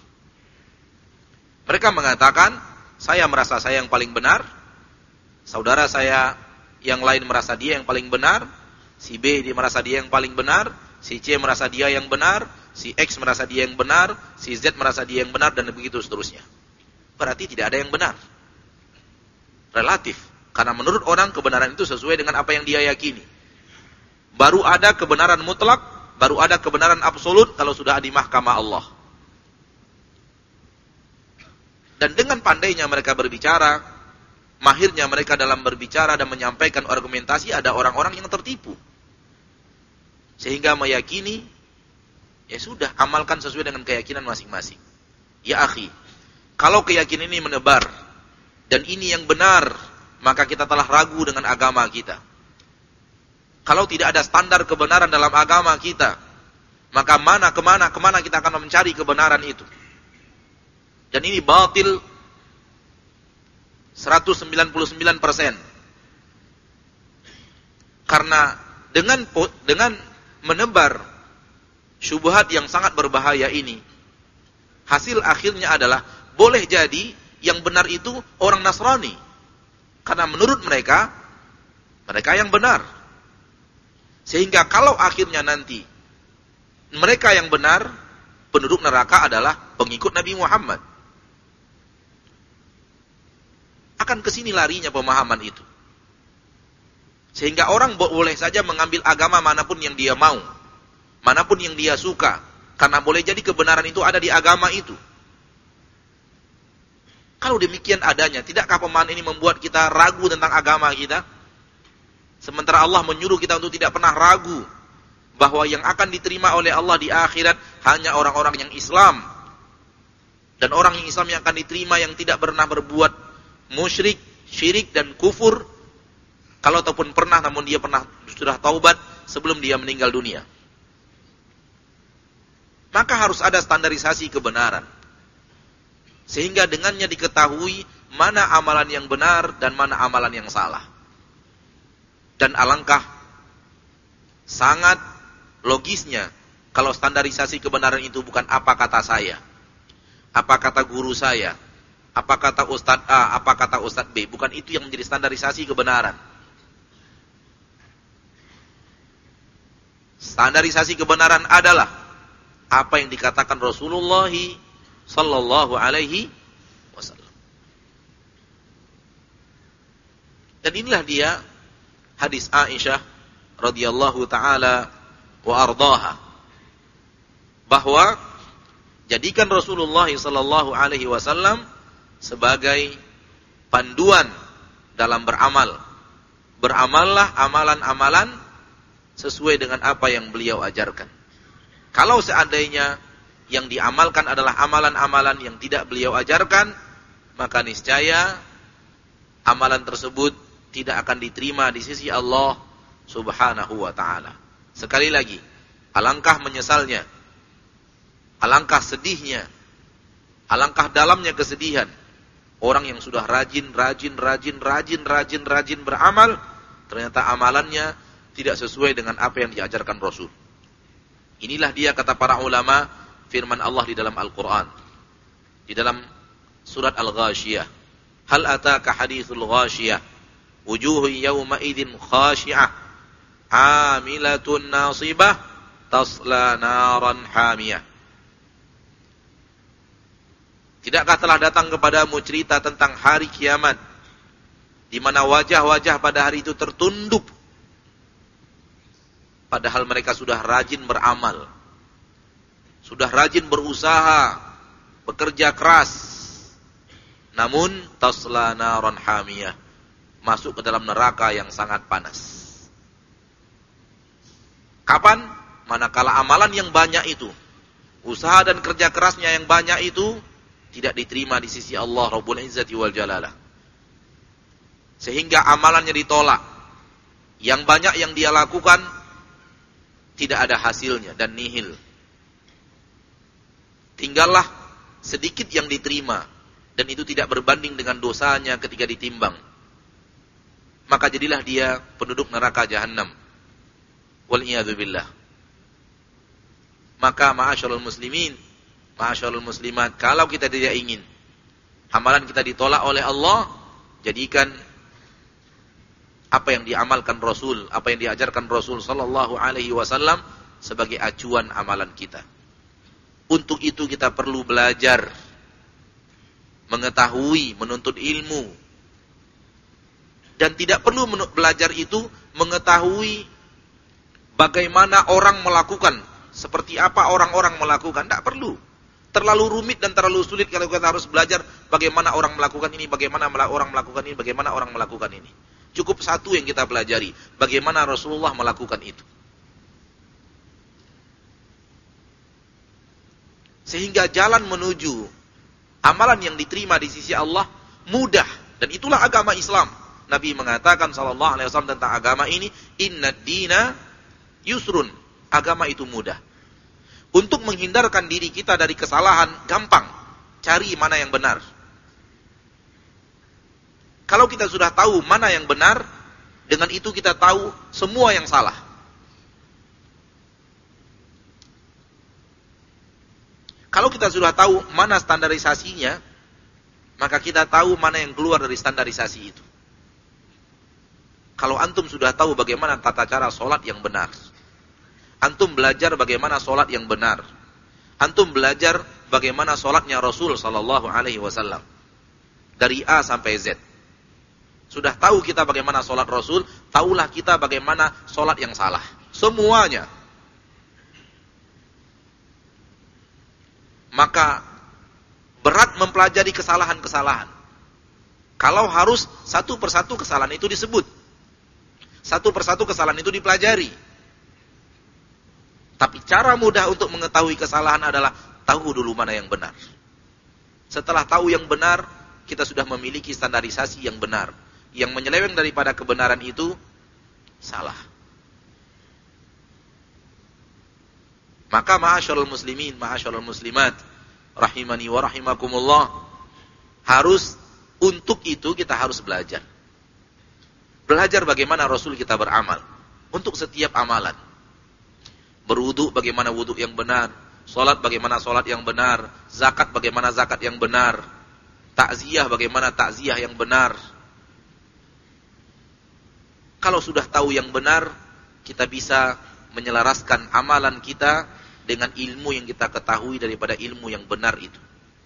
Mereka mengatakan, saya merasa saya yang paling benar, saudara saya yang lain merasa dia yang paling benar, si B dia merasa dia yang paling benar, si C merasa dia yang benar, si X merasa dia yang benar, si Z merasa dia yang benar, dan begitu seterusnya. Berarti tidak ada yang benar. Relatif. Karena menurut orang kebenaran itu sesuai dengan apa yang dia yakini. Baru ada kebenaran mutlak, baru ada kebenaran absolut kalau sudah di mahkamah Allah. Dan dengan pandainya mereka berbicara, mahirnya mereka dalam berbicara dan menyampaikan argumentasi, ada orang-orang yang tertipu. Sehingga meyakini, ya sudah, amalkan sesuai dengan keyakinan masing-masing. Ya akhi, kalau keyakinan ini menebar, dan ini yang benar, maka kita telah ragu dengan agama kita. Kalau tidak ada standar kebenaran dalam agama kita, maka mana, kemana, kemana kita akan mencari kebenaran itu. Dan ini batil seratus sembilan puluh sembilan persen. Karena dengan dengan menebar syubhat yang sangat berbahaya ini, hasil akhirnya adalah boleh jadi yang benar itu orang Nasrani. Karena menurut mereka, mereka yang benar. Sehingga kalau akhirnya nanti mereka yang benar, penduduk neraka adalah pengikut Nabi Muhammad. Akan kesini larinya pemahaman itu. Sehingga orang boleh saja mengambil agama manapun yang dia mau, manapun yang dia suka, karena boleh jadi kebenaran itu ada di agama itu. Kalau demikian adanya, tidakkah pemahaman ini membuat kita ragu tentang agama kita? Sementara Allah menyuruh kita untuk tidak pernah ragu bahwa yang akan diterima oleh Allah di akhirat hanya orang-orang yang Islam. Dan orang yang Islam yang akan diterima yang tidak pernah berbuat musyrik, syirik dan kufur, kalau ataupun pernah, namun dia pernah sudah taubat sebelum dia meninggal dunia. Maka harus ada standarisasi kebenaran, sehingga dengannya diketahui mana amalan yang benar dan mana amalan yang salah. Dan alangkah sangat logisnya kalau standarisasi kebenaran itu bukan apa kata saya, apa kata guru saya, apa kata Ustadz A, apa kata Ustadz B. Bukan itu yang menjadi standarisasi kebenaran. Standarisasi kebenaran adalah apa yang dikatakan Rasulullah sallallahu alaihi wasallam. Dan inilah dia hadis Aisyah radhiyallahu taala wa ardaha, bahwa jadikan Rasulullah sallallahu alaihi wasallam sebagai panduan dalam beramal. Beramallah amalan-amalan sesuai dengan apa yang beliau ajarkan. Kalau seandainya yang diamalkan adalah amalan-amalan yang tidak beliau ajarkan, maka niscaya amalan tersebut tidak akan diterima di sisi Allah Subhanahu wa ta'ala. Sekali lagi, alangkah menyesalnya, alangkah sedihnya Alangkah dalamnya kesedihan orang yang sudah rajin, rajin, rajin, rajin, rajin, rajin beramal, ternyata amalannya tidak sesuai dengan apa yang diajarkan Rasul. Inilah dia, kata para ulama, firman Allah di dalam Al-Quran. Di dalam surat Al-Ghashiyah. Hal ataka hadithul ghashiyah. Wujuhu yawma idhin khashi'ah. Amilatun nasibah. Tasla naran hamiyah. Tidakkah telah datang kepadamu cerita tentang hari kiamat, di mana wajah-wajah pada hari itu tertunduk, padahal mereka sudah rajin beramal, sudah rajin berusaha, bekerja keras, namun tasla naran hamiyah, masuk ke dalam neraka yang sangat panas. Kapan? Manakala amalan yang banyak itu, usaha dan kerja kerasnya yang banyak itu tidak diterima di sisi Allah Rabbul Izzati wal Jalalah, sehingga amalannya ditolak. Yang banyak yang dia lakukan tidak ada hasilnya dan nihil. Tinggallah sedikit yang diterima, dan itu tidak berbanding dengan dosanya ketika ditimbang. Maka jadilah dia penduduk neraka jahanam. Wal iyadzu billah. Maka ma'asyiral muslimin, ma'asyiral muslimat, kalau kita tidak ingin amalan kita ditolak oleh Allah, jadikan apa yang diamalkan Rasul, apa yang diajarkan Rasul sallallahu alaihi wasallam sebagai acuan amalan kita. Untuk itu kita perlu belajar, mengetahui, menuntut ilmu. Dan tidak perlu belajar itu mengetahui bagaimana orang melakukan, seperti apa orang-orang melakukan. Tidak perlu. Terlalu rumit dan terlalu sulit kalau kita harus belajar bagaimana orang melakukan ini, bagaimana orang melakukan ini, bagaimana orang melakukan ini. Cukup satu yang kita pelajari, bagaimana Rasulullah melakukan itu. Sehingga jalan menuju amalan yang diterima di sisi Allah mudah, dan itulah agama Islam. Nabi mengatakan sallallahu alaihi wasallam tentang agama ini, innad dina yusrun, agama itu mudah. Untuk menghindarkan diri kita dari kesalahan, gampang. Cari mana yang benar. Kalau kita sudah tahu mana yang benar, dengan itu kita tahu semua yang salah. Kalau kita sudah tahu mana standarisasinya, maka kita tahu mana yang keluar dari standarisasi itu. Kalau antum sudah tahu bagaimana tata cara sholat yang benar, antum belajar bagaimana sholat yang benar, antum belajar bagaimana sholatnya Rasul sallallahu alaihi wasallam dari A sampai Z. Sudah tahu kita bagaimana sholat Rasul, tahulah kita bagaimana sholat yang salah. Semuanya. Maka berat mempelajari kesalahan-kesalahan. Kalau harus satu persatu kesalahan itu disebut, satu persatu kesalahan itu dipelajari. Tapi cara mudah untuk mengetahui kesalahan adalah tahu dulu mana yang benar. Setelah tahu yang benar, kita sudah memiliki standarisasi yang benar. Yang menyeleweng daripada kebenaran itu salah. Maka ma'asyarul muslimin, ma'asyarul muslimat, rahimani wa rahimakumullah, harus untuk itu kita harus belajar. Belajar bagaimana Rasul kita beramal. Untuk setiap amalan. Berwudu bagaimana wudu yang benar. Salat bagaimana salat yang benar. Zakat bagaimana zakat yang benar. Takziah bagaimana takziah yang benar. Kalau sudah tahu yang benar, kita bisa menyelaraskan amalan kita dengan ilmu yang kita ketahui daripada ilmu yang benar itu.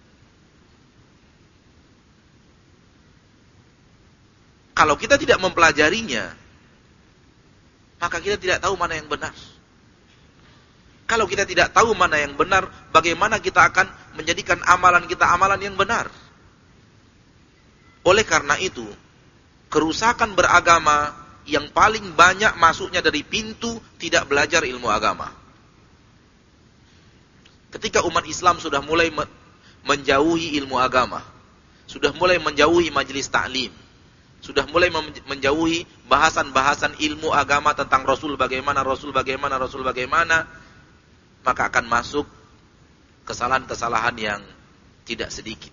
Kalau kita tidak mempelajarinya, maka kita tidak tahu mana yang benar. Kalau kita tidak tahu mana yang benar, bagaimana kita akan menjadikan amalan kita amalan yang benar? Oleh karena itu, kerusakan beragama yang paling banyak masuknya dari pintu tidak belajar ilmu agama. Ketika umat Islam sudah mulai menjauhi ilmu agama, sudah mulai menjauhi majelis ta'lim, sudah mulai menjauhi bahasan-bahasan ilmu agama tentang Rasul bagaimana, Rasul bagaimana, Rasul bagaimana, maka akan masuk kesalahan-kesalahan yang tidak sedikit.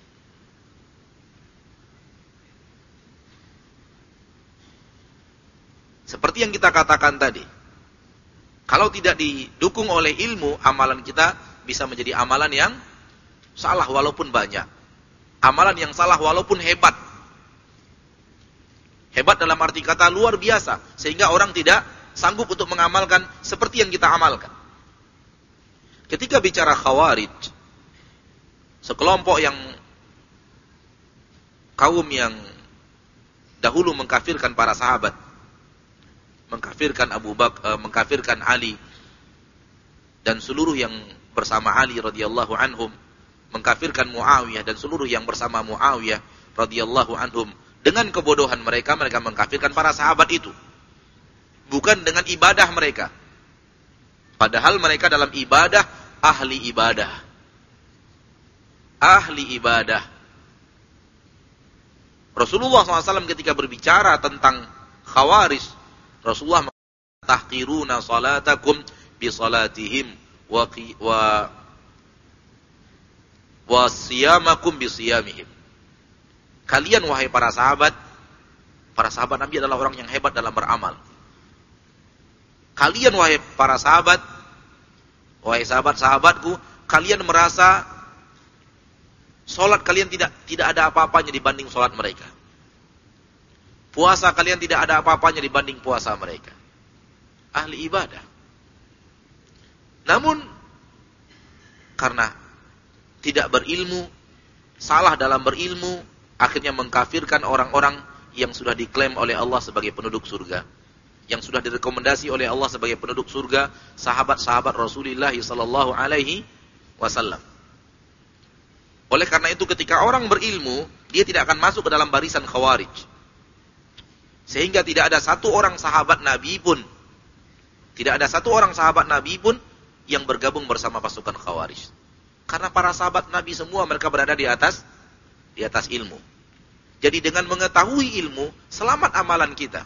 Seperti yang kita katakan tadi, kalau tidak didukung oleh ilmu, amalan kita bisa menjadi amalan yang salah walaupun banyak. Amalan yang salah walaupun hebat. Hebat dalam arti kata luar biasa, sehingga orang tidak sanggup untuk mengamalkan seperti yang kita amalkan. Ketika bicara Khawarij, sekelompok yang kaum yang dahulu mengkafirkan para sahabat, mengkafirkan Abu Bakar, mengkafirkan Ali dan seluruh yang bersama Ali radhiyallahu anhum, mengkafirkan Muawiyah dan seluruh yang bersama Muawiyah radhiyallahu anhum. Dengan kebodohan mereka, mereka mengkafirkan para sahabat itu. Bukan dengan ibadah mereka. Padahal mereka dalam ibadah, ahli ibadah. Ahli ibadah. Rasulullah shallallahu alaihi wasallam ketika berbicara tentang Khawarij, Rasulullah mengatakan, tahqiruna salatakum bi salatihim wa wa wa siyamakum bi siyamihim. Kalian wahai para sahabat, para sahabat Nabi adalah orang yang hebat dalam beramal. Kalian wahai para sahabat, wahai sahabat-sahabatku, kalian merasa salat kalian tidak tidak ada apa-apanya dibanding salat mereka. Puasa kalian tidak ada apa-apanya dibanding puasa mereka. Ahli ibadah. Namun, karena tidak berilmu, salah dalam berilmu, akhirnya mengkafirkan orang-orang yang sudah diklaim oleh Allah sebagai penduduk surga. Yang sudah direkomendasi oleh Allah sebagai penduduk surga, sahabat-sahabat Rasulullah sallallahu alaihi wasallam. Oleh karena itu ketika orang berilmu, dia tidak akan masuk ke dalam barisan Khawarij. Sehingga tidak ada satu orang sahabat Nabi pun, tidak ada satu orang sahabat Nabi pun yang bergabung bersama pasukan Khawarij. Karena para sahabat Nabi semua mereka berada di atas di atas ilmu. Jadi dengan mengetahui ilmu, selamat amalan kita.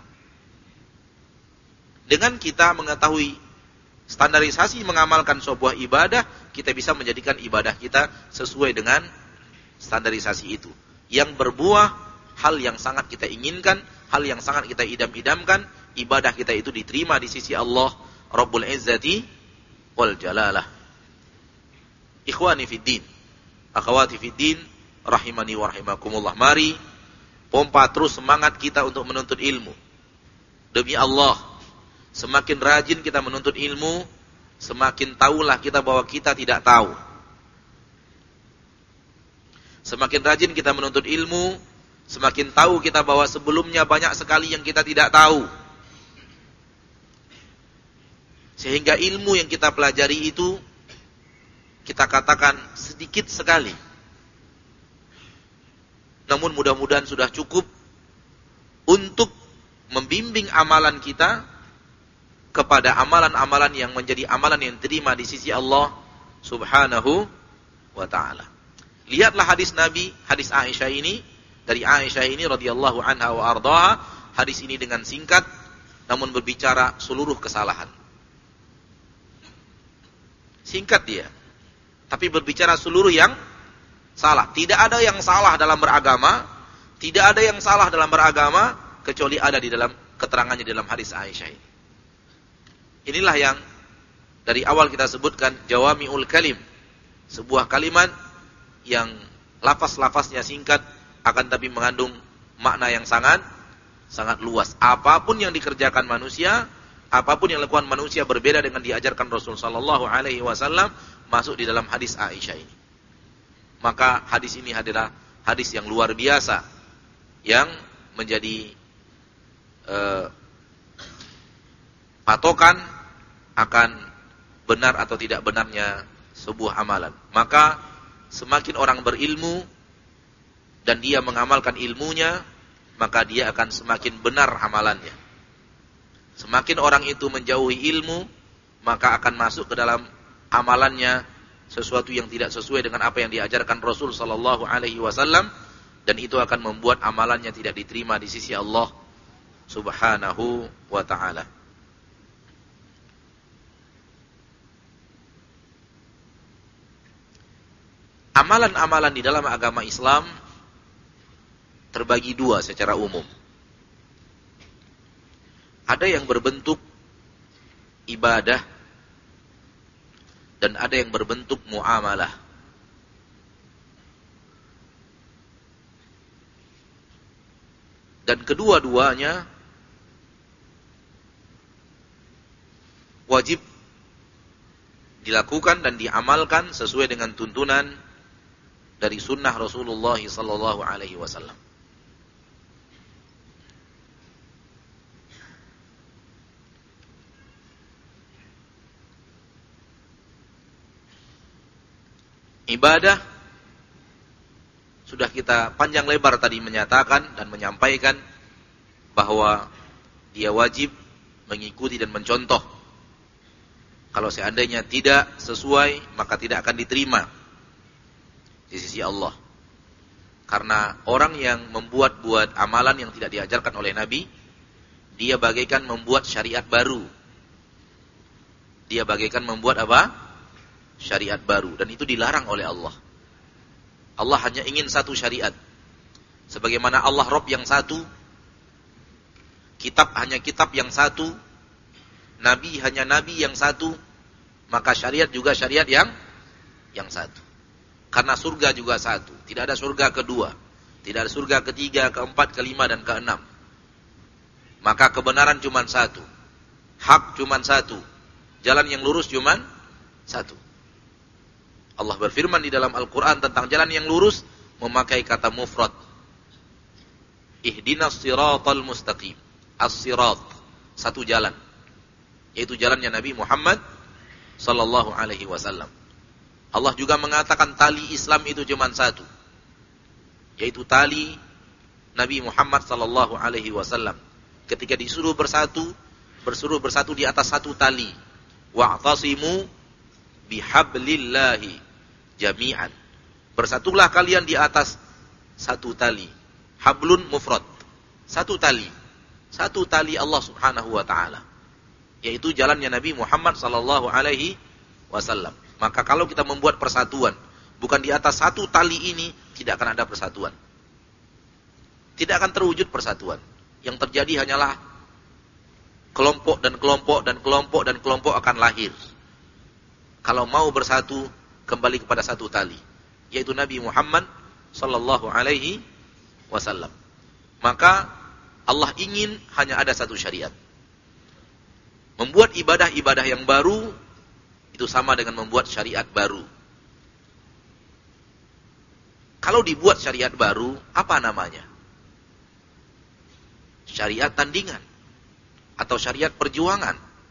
Dengan kita mengetahui standarisasi mengamalkan sebuah ibadah, kita bisa menjadikan ibadah kita sesuai dengan standarisasi itu. Yang berbuah hal yang sangat kita inginkan, hal yang sangat kita idam-idamkan, ibadah kita itu diterima di sisi Allah Rabbul Izzati wal Jalalah. Ikhwani fiddin, akhwati fiddin, rahimani wa rahimakumullah. Mari pompa terus semangat kita untuk menuntut ilmu. Demi Allah, semakin rajin kita menuntut ilmu, semakin tahulah kita bahwa kita tidak tahu. Semakin rajin kita menuntut ilmu, semakin tahu kita bahwa sebelumnya banyak sekali yang kita tidak tahu. Sehingga ilmu yang kita pelajari itu, kita katakan sedikit sekali. Namun mudah-mudahan sudah cukup untuk membimbing amalan kita kepada amalan-amalan yang menjadi amalan yang diterima di sisi Allah Subhanahu wa ta'ala. Lihatlah hadis Nabi, hadis Aisyah ini. Dari Aisyah ini radhiyallahu anha wa ardhaha, hadis ini dengan singkat namun berbicara seluruh kesalahan. Singkat dia, tapi berbicara seluruh yang salah. Tidak ada yang salah dalam beragama, tidak ada yang salah dalam beragama kecuali ada di dalam keterangannya di dalam hadis Aisyah ini. Inilah yang dari awal kita sebutkan jawami'ul kalim, sebuah kalimat yang lafaz-lafaznya singkat akan tapi mengandung makna yang sangat sangat luas. Apapun yang dikerjakan manusia, apapun yang dilakukan manusia berbeda dengan diajarkan Rasul sallallahu alaihi wasallam, masuk di dalam hadis Aisyah ini. Maka hadis ini adalah hadis yang luar biasa yang menjadi eh, patokan akan benar atau tidak benarnya sebuah amalan. Maka semakin orang berilmu dan dia mengamalkan ilmunya, maka dia akan semakin benar amalannya. Semakin orang itu menjauhi ilmu, maka akan masuk ke dalam amalannya sesuatu yang tidak sesuai dengan apa yang diajarkan Rasul sallallahu alaihi wasallam, dan itu akan membuat amalannya tidak diterima di sisi Allah Subhanahu wa ta'ala. amalan-amalan di dalam agama Islam terbagi dua secara umum. Ada yang berbentuk ibadah dan ada yang berbentuk muamalah. Dan kedua-duanya wajib dilakukan dan diamalkan sesuai dengan tuntunan dari sunnah Rasulullah sallallahu alaihi wasallam. Ibadah sudah kita panjang lebar tadi menyatakan dan menyampaikan bahwa dia wajib mengikuti dan mencontoh. Kalau seandainya tidak sesuai, maka tidak akan diterima di sisi Allah. Karena orang yang membuat-buat amalan yang tidak diajarkan oleh Nabi, dia bagaikan membuat syariat baru. Dia bagaikan membuat apa? Syariat baru. Dan itu dilarang oleh Allah. Allah hanya ingin satu syariat. Sebagaimana Allah Rabb yang satu, kitab hanya kitab yang satu, Nabi hanya Nabi yang satu, maka syariat juga syariat yang yang satu. Karena surga juga satu. Tidak ada surga kedua. Tidak ada surga ketiga, keempat, kelima, dan keenam. Maka kebenaran cuma satu. Hak cuma satu. Jalan yang lurus cuma satu. Allah berfirman di dalam Al-Quran tentang jalan yang lurus, memakai kata mufrad. Ihdinas siratal mustaqim. As-sirat. Satu jalan. Yaitu jalannya Nabi Muhammad sallallahu alaihi wasallam. Allah juga mengatakan tali Islam itu cuma satu. Yaitu tali Nabi Muhammad sallallahu alaihi wasallam. Ketika disuruh bersatu, bersuruh bersatu di atas satu tali. Wa'tasimu bihablillahi jami'an. Bersatulah kalian di atas satu tali. Hablun mufrad. Satu tali. Satu tali Allah Subhanahu wa taala. Yaitu jalannya Nabi Muhammad sallallahu alaihi wasallam. Maka kalau kita membuat persatuan bukan di atas satu tali ini, tidak akan ada persatuan. Tidak akan terwujud persatuan. Yang terjadi hanyalah kelompok dan kelompok dan kelompok dan kelompok akan lahir. Kalau mau bersatu, kembali kepada satu tali, yaitu Nabi Muhammad sallallahu alaihi wasallam. Maka Allah ingin hanya ada satu syariat. Membuat ibadah-ibadah yang baru itu sama dengan membuat syariat baru. Kalau dibuat syariat baru, apa namanya? Syariat tandingan atau syariat perjuangan.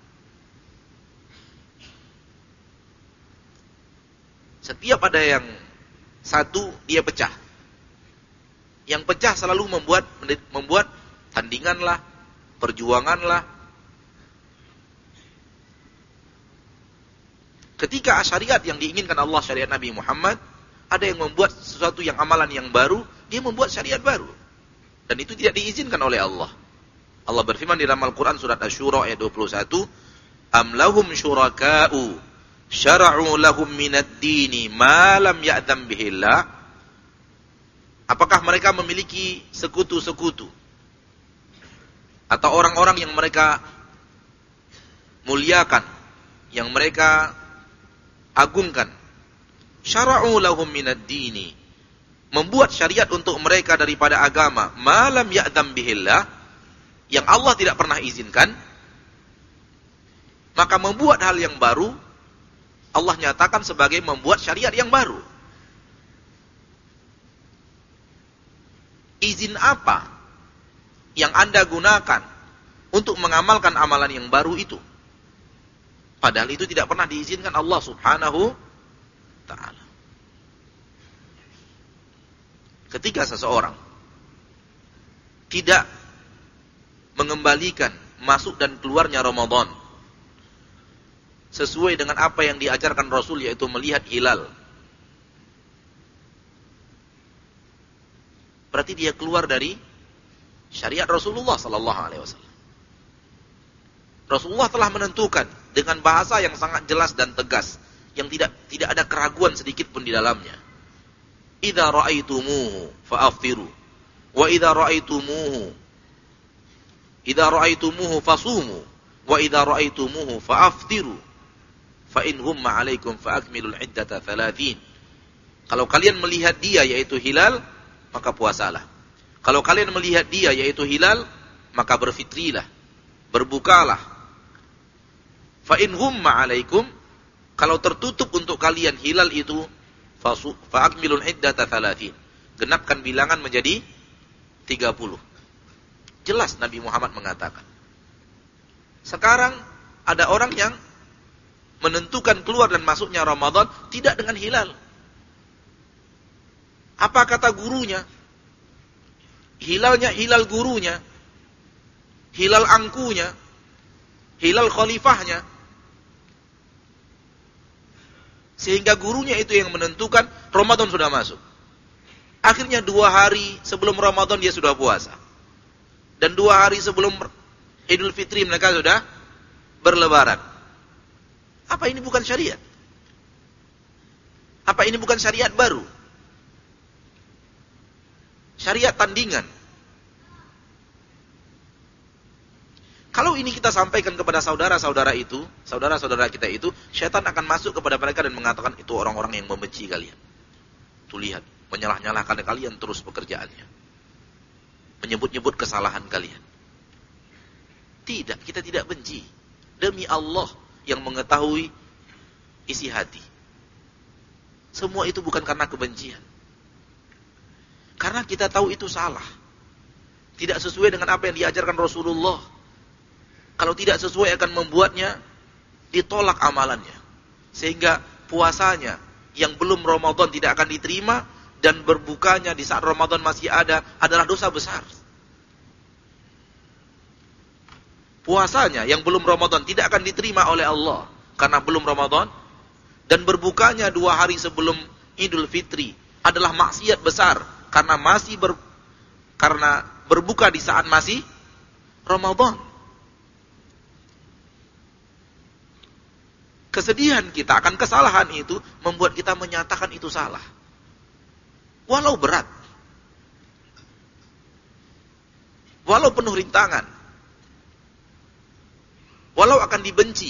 Setiap ada yang satu, dia pecah. Yang pecah selalu membuat membuat tandinganlah, perjuanganlah. Ketika syariat yang diinginkan Allah, syariat Nabi Muhammad, ada yang membuat sesuatu yang amalan yang baru, dia membuat syariat baru. Dan itu tidak diizinkan oleh Allah. Allah berfirman di dalam Al-Quran surat Asy-Syura ayat dua puluh satu, Am lahum syuraka'u syara'u lahum minad dini ma lam ya'dzam bihillah. Apakah mereka memiliki sekutu-sekutu atau orang-orang yang mereka muliakan, yang mereka agungkan? Syara'u lahum minad dini, membuat syariat untuk mereka daripada agama, ma lam ya'dzam bihillah, yang Allah tidak pernah izinkan. Maka membuat hal yang baru Allah nyatakan sebagai membuat syariat yang baru. Izin apa yang Anda gunakan untuk mengamalkan amalan yang baru itu? Padahal itu tidak pernah diizinkan Allah Subhanahu ta'ala. Ketika seseorang tidak mengembalikan masuk dan keluarnya Ramadan sesuai dengan apa yang diajarkan Rasul, yaitu melihat hilal, berarti dia keluar dari syariat Rasulullah sallallahu alaihi wasallam. Rasulullah telah menentukan dengan bahasa yang sangat jelas dan tegas, yang tidak tidak ada keraguan sedikit pun di dalamnya, idza ra'aitumuhu fa'aftiru wa idza ra'aitumuhu idza ra'aitumuhu fasumu wa idza ra'aitumuhu fa'aftiru fa in humma 'alaikum fa'akmilul 'iddata thalathin. Kalau kalian melihat dia yaitu hilal, maka puasalah. Kalau kalian melihat dia yaitu hilal, maka berfitrilah, berbukalah. Fa in humma 'alaikum, kalau tertutup untuk kalian hilal itu, fa'akmilul 'iddata thalathin. Genapkan bilangan menjadi tiga puluh. Jelas Nabi Muhammad mengatakan. Sekarang ada orang yang menentukan keluar dan masuknya Ramadan tidak dengan hilal. Apa kata gurunya? Hilalnya hilal gurunya, hilal angkunya, hilal khalifahnya. Sehingga gurunya itu yang menentukan Ramadan sudah masuk. Akhirnya dua hari sebelum Ramadan dia sudah puasa. Dan dua hari sebelum Idul Fitri mereka sudah berlebaran. Apa ini bukan syariat? Apa ini bukan syariat baru? Syariat tandingan. Kalau ini kita sampaikan kepada saudara-saudara itu, saudara-saudara kita itu, syaitan akan masuk kepada mereka dan mengatakan itu orang-orang yang membenci kalian. Tuh lihat, menyalah-nyalahkan kalian terus pekerjaannya. Menyebut-nyebut kesalahan kalian. Tidak, kita tidak benci. Demi Allah yang mengetahui isi hati. Semua itu bukan karena kebencian. Karena kita tahu itu salah. Tidak sesuai dengan apa yang diajarkan Rasulullah. Kalau tidak sesuai akan membuatnya ditolak amalannya. Sehingga puasanya yang belum Ramadan tidak akan diterima, dan berbukanya di saat Ramadan masih ada adalah dosa besar. Puasanya yang belum Ramadan tidak akan diterima oleh Allah karena belum Ramadan, dan berbukanya dua hari sebelum Idul Fitri adalah maksiat besar karena masih ber, karena berbuka di saat masih Ramadan. Kesedihan kita akan kesalahan itu membuat kita menyatakan itu salah. Walau berat. Walau penuh rintangan. Walau akan dibenci.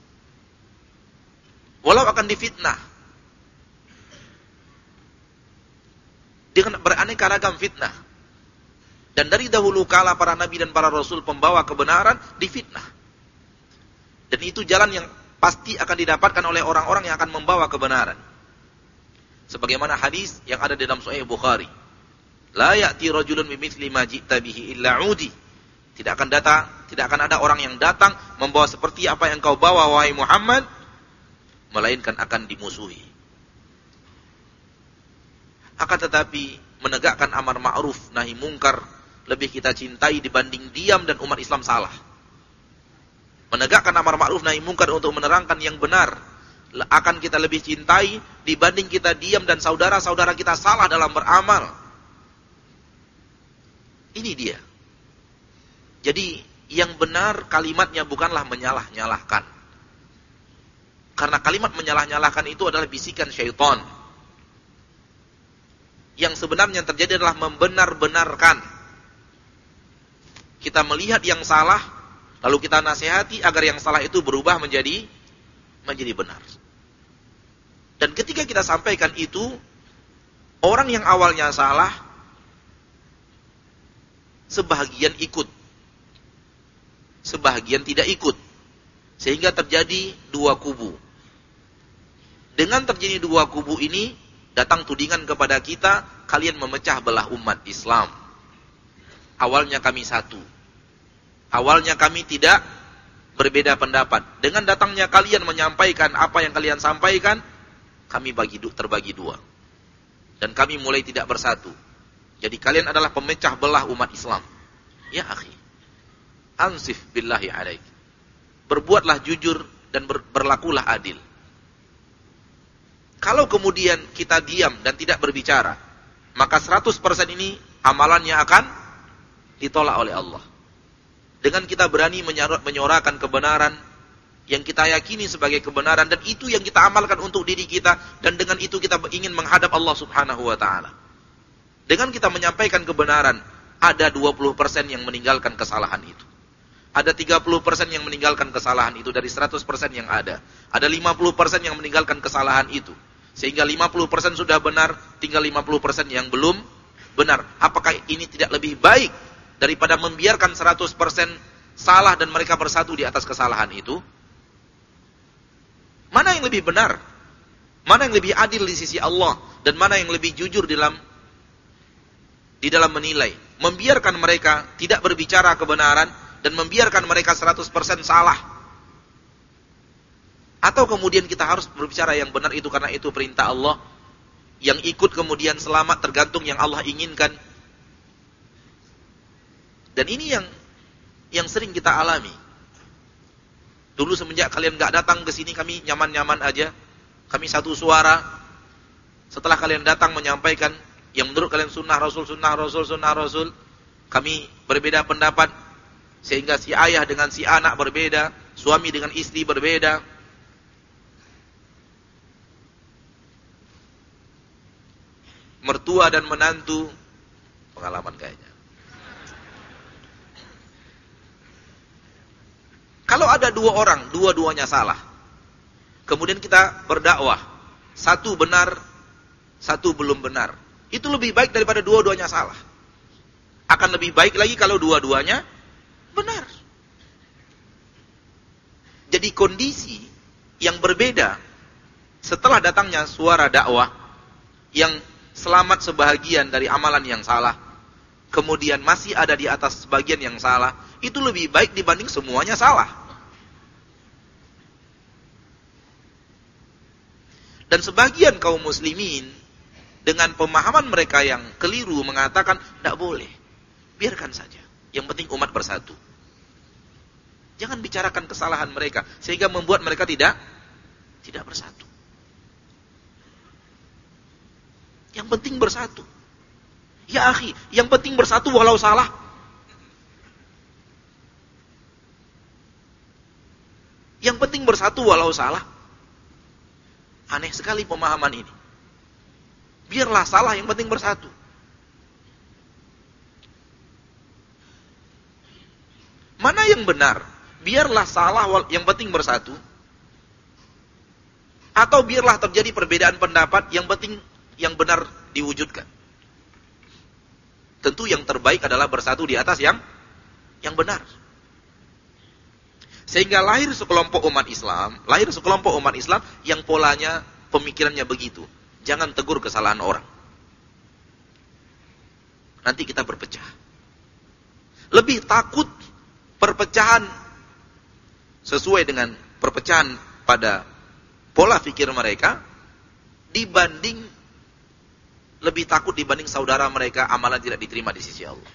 Walau akan difitnah. Dengan beraneka ragam fitnah. Dan dari dahulu kala para nabi dan para rasul pembawa kebenaran difitnah. Dan itu jalan yang pasti akan didapatkan oleh orang-orang yang akan membawa kebenaran. Sebagaimana hadis yang ada di dalam Sahih Bukhari. La ya'ti rajulun bimithli ma ji'ta bihi illa 'udi. Tidak akan datang, tidak akan ada orang yang datang membawa seperti apa yang kau bawa wahai Muhammad, melainkan akan dimusuhi. Akan tetapi menegakkan amar ma'ruf nahi mungkar lebih kita cintai dibanding diam dan umat Islam salah. Menegakkan amar ma'ruf nahi mungkar untuk menerangkan yang benar akan kita lebih cintai dibanding kita diam dan saudara-saudara kita salah dalam beramal. Ini dia. Jadi yang benar kalimatnya bukanlah menyalah-nyalahkan. Karena kalimat menyalah-nyalahkan itu adalah bisikan syaitan. Yang sebenarnya yang terjadi adalah membenar-benarkan. Kita melihat yang salah, lalu kita nasihati agar yang salah itu berubah menjadi menjadi benar. Dan ketika kita sampaikan itu, orang yang awalnya salah, sebahagian ikut, sebahagian tidak ikut, sehingga terjadi dua kubu. Dengan terjadi dua kubu ini, datang tudingan kepada kita, kalian memecah belah umat Islam. Awalnya kami satu, awalnya kami tidak berbeda pendapat. Dengan datangnya kalian menyampaikan apa yang kalian sampaikan, kami bagi terbagi dua. Dan kami mulai tidak bersatu. Jadi kalian adalah pemecah belah umat Islam. Ya akhi, ansif billahi alaik. Berbuatlah jujur dan ber, berlakulah adil. Kalau kemudian kita diam dan tidak berbicara, maka seratus persen ini amalannya akan ditolak oleh Allah. Dengan kita berani menyuarakan kebenaran, yang kita yakini sebagai kebenaran, dan itu yang kita amalkan untuk diri kita, dan dengan itu kita ingin menghadap Allah Subhanahu wa taala. Dengan kita menyampaikan kebenaran, ada dua puluh persen yang meninggalkan kesalahan itu. Ada tiga puluh persen yang meninggalkan kesalahan itu dari seratus persen yang ada. Ada lima puluh persen yang meninggalkan kesalahan itu. Sehingga lima puluh persen sudah benar, tinggal lima puluh persen yang belum benar. Apakah ini tidak lebih baik daripada membiarkan seratus persen salah dan mereka bersatu di atas kesalahan itu? Mana yang lebih benar? Mana yang lebih adil di sisi Allah? Dan mana yang lebih jujur dalam di dalam menilai? Membiarkan mereka tidak berbicara kebenaran dan membiarkan mereka seratus persen salah. Atau kemudian kita harus berbicara yang benar itu karena itu perintah Allah. Yang ikut kemudian selamat tergantung yang Allah inginkan. Dan ini yang yang sering kita alami. Dulu semenjak kalian gak datang ke sini kami nyaman-nyaman aja. Kami satu suara. Setelah kalian datang menyampaikan yang menurut kalian sunnah Rasul, sunnah Rasul, sunnah Rasul, kami berbeda pendapat. Sehingga si ayah dengan si anak berbeda, suami dengan istri berbeda. Mertua dan menantu, pengalaman kayaknya. Kalau ada dua orang, dua-duanya salah. Kemudian kita berdakwah. Satu benar, satu belum benar. Itu lebih baik daripada dua-duanya salah. Akan lebih baik lagi kalau dua-duanya benar. Jadi kondisi yang berbeda setelah datangnya suara dakwah yang selamat sebahagian dari amalan yang salah, kemudian masih ada di atas sebagian yang salah, itu lebih baik dibanding semuanya salah. Dan sebagian kaum muslimin dengan pemahaman mereka yang keliru mengatakan tidak boleh, biarkan saja, yang penting umat bersatu. Jangan bicarakan kesalahan mereka sehingga membuat mereka tidak tidak bersatu. Yang penting bersatu. Ya akhi, yang penting bersatu walau salah. Yang penting bersatu walau salah. Aneh sekali pemahaman ini. Biarlah salah, yang penting bersatu. Mana yang benar? Biarlah salah, yang penting bersatu. Atau biarlah terjadi perbedaan pendapat, yang penting yang benar diwujudkan. Tentu yang terbaik adalah bersatu di atas yang yang benar. Sehingga lahir sekelompok umat Islam, lahir sekelompok umat Islam yang polanya, pemikirannya begitu. Jangan tegur kesalahan orang. Nanti kita berpecah. Lebih takut perpecahan sesuai dengan perpecahan pada pola pikir mereka dibanding lebih takut dibanding saudara mereka amalan tidak diterima di sisi Allah.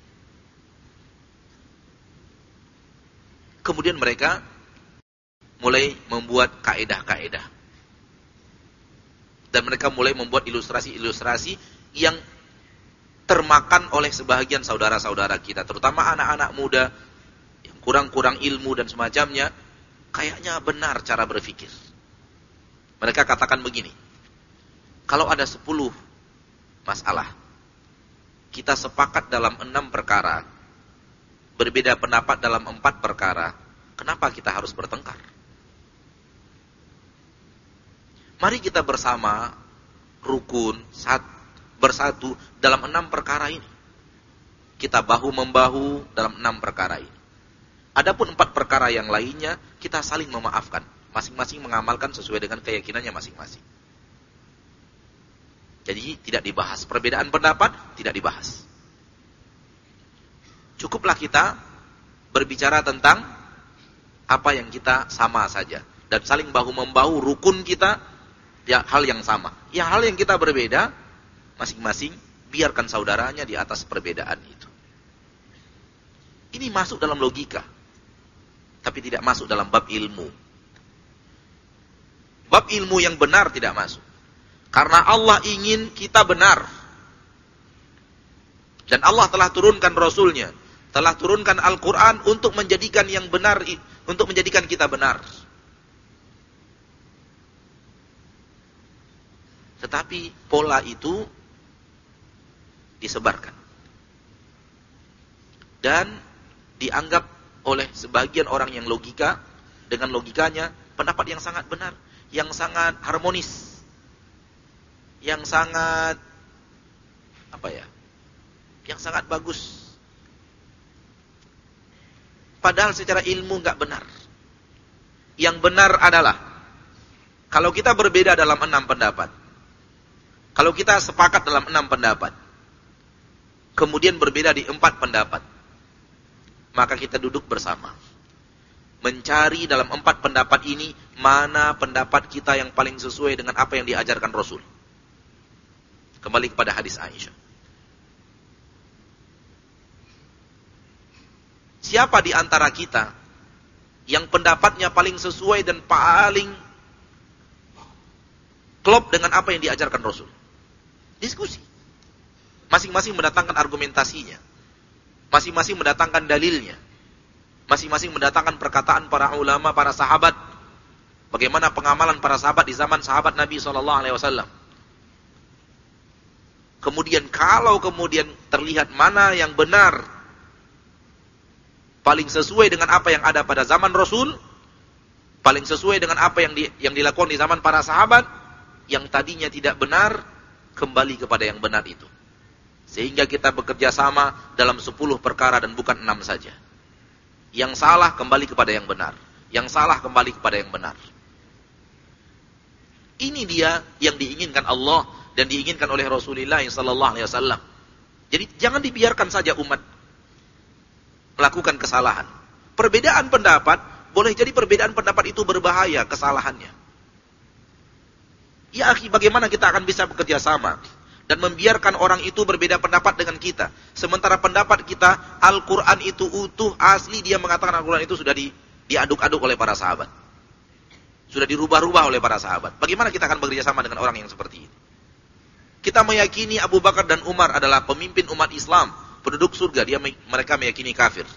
Kemudian mereka mulai membuat kaedah-kaedah. Dan mereka mulai membuat ilustrasi-ilustrasi yang termakan oleh sebahagian saudara-saudara kita, terutama anak-anak muda yang kurang-kurang ilmu dan semacamnya, kayaknya benar cara berpikir. Mereka katakan begini, kalau ada sepuluh masalah, kita sepakat dalam enam perkara, berbeda pendapat dalam empat perkara, kenapa kita harus bertengkar? Mari kita bersama, rukun, sat, bersatu dalam enam perkara ini. Kita bahu-membahu dalam enam perkara ini. Adapun empat perkara yang lainnya, kita saling memaafkan. Masing-masing mengamalkan sesuai dengan keyakinannya masing-masing. Jadi tidak dibahas. Perbedaan pendapat tidak dibahas. Cukuplah kita berbicara tentang apa yang kita sama saja. Dan saling bahu-membahu, rukun kita, ya, hal yang sama. Ya, hal yang kita berbeda, masing-masing biarkan saudaranya di atas perbedaan itu. Ini masuk dalam logika. Tapi tidak masuk dalam bab ilmu. Bab ilmu yang benar tidak masuk. Karena Allah ingin kita benar. Dan Allah telah turunkan Rasulnya. Telah turunkan Al-Quran untuk menjadikan yang benar, untuk menjadikan kita benar. Tetapi pola itu disebarkan dan dianggap oleh sebagian orang yang logika, dengan logikanya pendapat yang sangat benar, yang sangat harmonis, yang sangat apa ya, yang sangat bagus. Padahal secara ilmu nggak benar. Yang benar adalah kalau kita berbeda dalam enam pendapat, kalau kita sepakat dalam enam pendapat, kemudian berbeda di empat pendapat, maka kita duduk bersama, mencari dalam empat pendapat ini mana pendapat kita yang paling sesuai dengan apa yang diajarkan Rasul. Kembali kepada hadis Aisyah. Siapa di antara kita yang pendapatnya paling sesuai dan paling klop dengan apa yang diajarkan Rasul? Diskusi. Masing-masing mendatangkan argumentasinya. Masing-masing mendatangkan dalilnya. Masing-masing mendatangkan perkataan para ulama, para sahabat. Bagaimana pengamalan para sahabat di zaman sahabat Nabi shallallahu alaihi wasallam. Kemudian kalau kemudian terlihat mana yang benar, paling sesuai dengan apa yang ada pada zaman Rasul, paling sesuai dengan apa yang di, yang dilakukan di zaman para sahabat, yang tadinya tidak benar, kembali kepada yang benar itu. Sehingga kita bekerja sama dalam sepuluh perkara dan bukan enam saja. Yang salah kembali kepada yang benar. Yang salah kembali kepada yang benar. Ini dia yang diinginkan Allah dan diinginkan oleh Rasulullah sallallahu alaihi wasallam. Jadi jangan dibiarkan saja umat melakukan kesalahan. Perbedaan pendapat, boleh jadi perbedaan pendapat itu berbahaya kesalahannya. Ya akhi, bagaimana kita akan bisa bekerja sama dan membiarkan orang itu berbeda pendapat dengan kita, sementara pendapat kita Al-Quran itu utuh, asli, dia mengatakan Al-Quran itu sudah di, diaduk-aduk oleh para sahabat, sudah dirubah-rubah oleh para sahabat. Bagaimana kita akan bekerja sama dengan orang yang seperti ini? Kita meyakini Abu Bakar dan Umar adalah pemimpin umat Islam, penduduk surga, dia mereka meyakini kafir.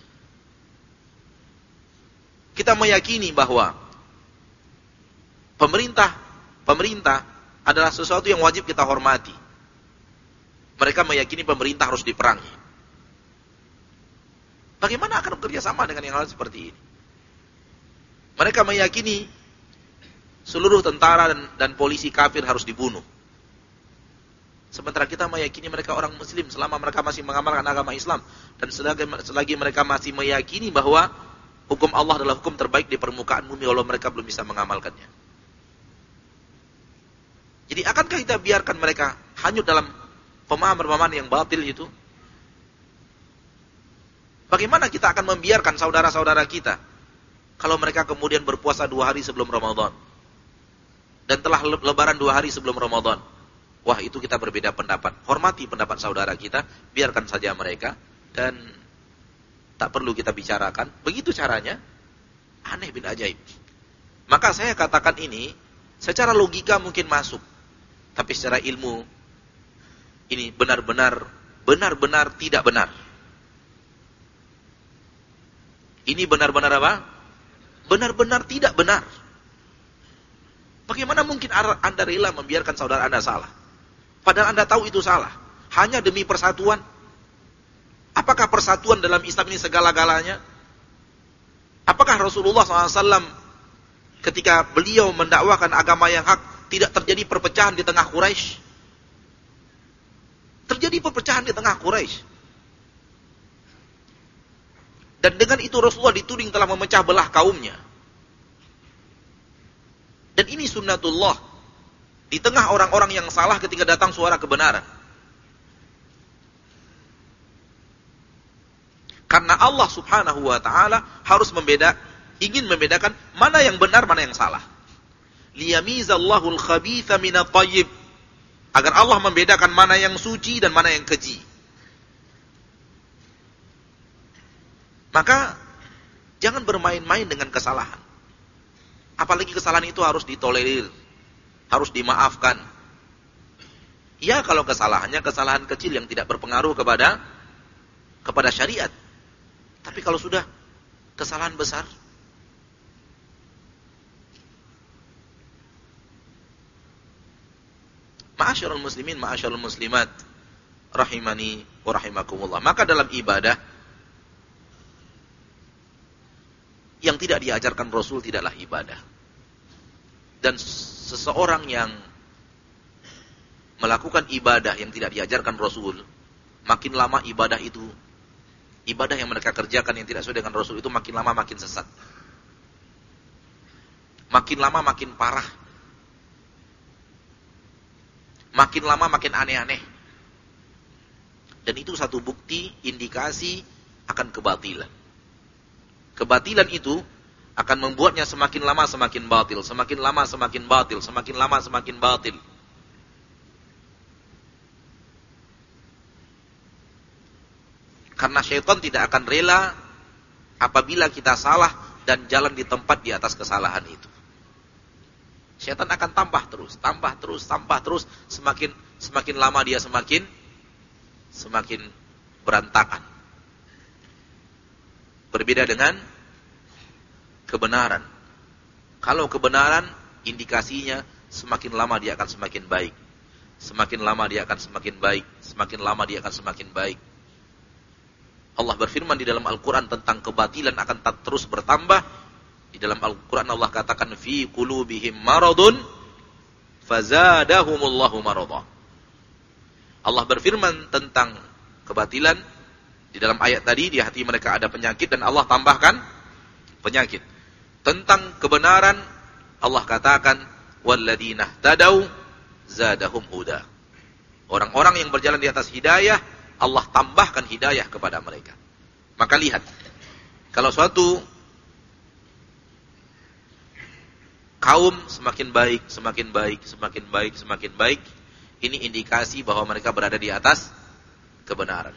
Kita meyakini bahwa pemerintah pemerintah adalah sesuatu yang wajib kita hormati. Mereka meyakini pemerintah harus diperangi. Bagaimana akan bekerja sama dengan yang hal seperti ini? Mereka meyakini seluruh tentara dan, dan polisi kafir harus dibunuh. Sementara kita meyakini mereka orang muslim selama mereka masih mengamalkan agama Islam. Dan selagi, selagi mereka masih meyakini bahwa hukum Allah adalah hukum terbaik di permukaan bumi, walau mereka belum bisa mengamalkannya. Jadi akankah kita biarkan mereka hanyut dalam pemahaman-pemahaman yang batil itu? Bagaimana kita akan membiarkan saudara-saudara kita kalau mereka kemudian berpuasa dua hari sebelum Ramadan dan telah lebaran dua hari sebelum Ramadan? Wah, itu kita berbeda pendapat. Hormati pendapat saudara kita, biarkan saja mereka dan tak perlu kita bicarakan. Begitu caranya. Aneh bin ajaib. Maka saya katakan ini secara logika mungkin masuk, tapi secara ilmu ini benar-benar benar-benar tidak benar. Ini benar-benar apa? Benar-benar tidak benar. Bagaimana mungkin Anda rela membiarkan saudara Anda salah? Padahal Anda tahu itu salah. Hanya demi persatuan. Apakah persatuan dalam Islam ini segala-galanya? Apakah Rasulullah shallallahu alaihi wasallam ketika beliau mendakwakan agama yang hak tidak terjadi perpecahan di tengah Quraisy? Terjadi perpecahan di tengah Quraisy. Dan dengan itu Rasulullah dituding telah memecah belah kaumnya. Dan ini sunnatullah. Di tengah orang-orang yang salah ketika datang suara kebenaran. Karena Allah subhanahu wa ta'ala harus membeda, ingin membedakan mana yang benar, mana yang salah. Liyamizallahu al-khabitha minat tayyib. Agar Allah membedakan mana yang suci dan mana yang keji. Maka jangan bermain-main dengan kesalahan. Apalagi kesalahan itu harus ditolerir, harus dimaafkan. Ya, kalau kesalahannya kesalahan kecil yang tidak berpengaruh kepada kepada syariat. Tapi kalau sudah kesalahan besar, Ma'asyiral muslimin, ma'asyiral muslimat, rahimani wa rahimakumullah. Maka dalam ibadah yang tidak diajarkan Rasul tidaklah ibadah. Dan seseorang yang melakukan ibadah yang tidak diajarkan Rasul, makin lama ibadah itu, ibadah yang mereka kerjakan yang tidak sesuai dengan Rasul itu makin lama makin sesat. Makin lama makin parah. Makin lama makin aneh-aneh. Dan itu satu bukti, indikasi akan kebatilan. Kebatilan itu akan membuatnya semakin lama semakin batil, semakin lama semakin batil, semakin lama semakin batil. Karena syaitan tidak akan rela apabila kita salah dan jalan di tempat di atas kesalahan itu. Syaitan akan tambah terus, tambah terus, tambah terus, semakin semakin lama dia semakin semakin berantakan. Berbeda dengan kebenaran. Kalau kebenaran, indikasinya semakin lama dia akan semakin baik. Semakin lama dia akan semakin baik. Semakin lama dia akan semakin baik. Allah berfirman di dalam Al-Quran tentang kebatilan akan terus bertambah. Di dalam Al-Quran Allah katakan, fi qulubihim maradun, fazadahumullahu marada. Allah berfirman tentang kebatilan. Di dalam ayat tadi, di hati mereka ada penyakit dan Allah tambahkan penyakit. Tentang kebenaran, Allah katakan, walladzina tadau zadahum huda. Orang-orang yang berjalan di atas hidayah, Allah tambahkan hidayah kepada mereka. Maka lihat, kalau suatu kaum semakin baik, semakin baik, semakin baik, semakin baik, ini indikasi bahwa mereka berada di atas kebenaran.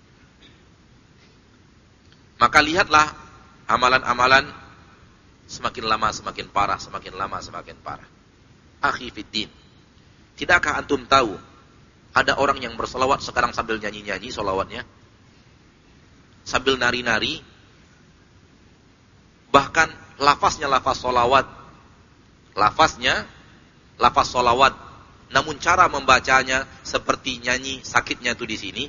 Maka lihatlah amalan-amalan semakin lama semakin parah, semakin lama semakin parah. Akhi fiddin, tidakkah antum tahu ada orang yang bersolawat sekarang sambil nyanyi-nyanyi solawatnya, sambil nari-nari, bahkan lafaznya lafaz solawat, lafaznya lafaz solawat, namun cara membacanya seperti nyanyi, sakitnya itu di sini.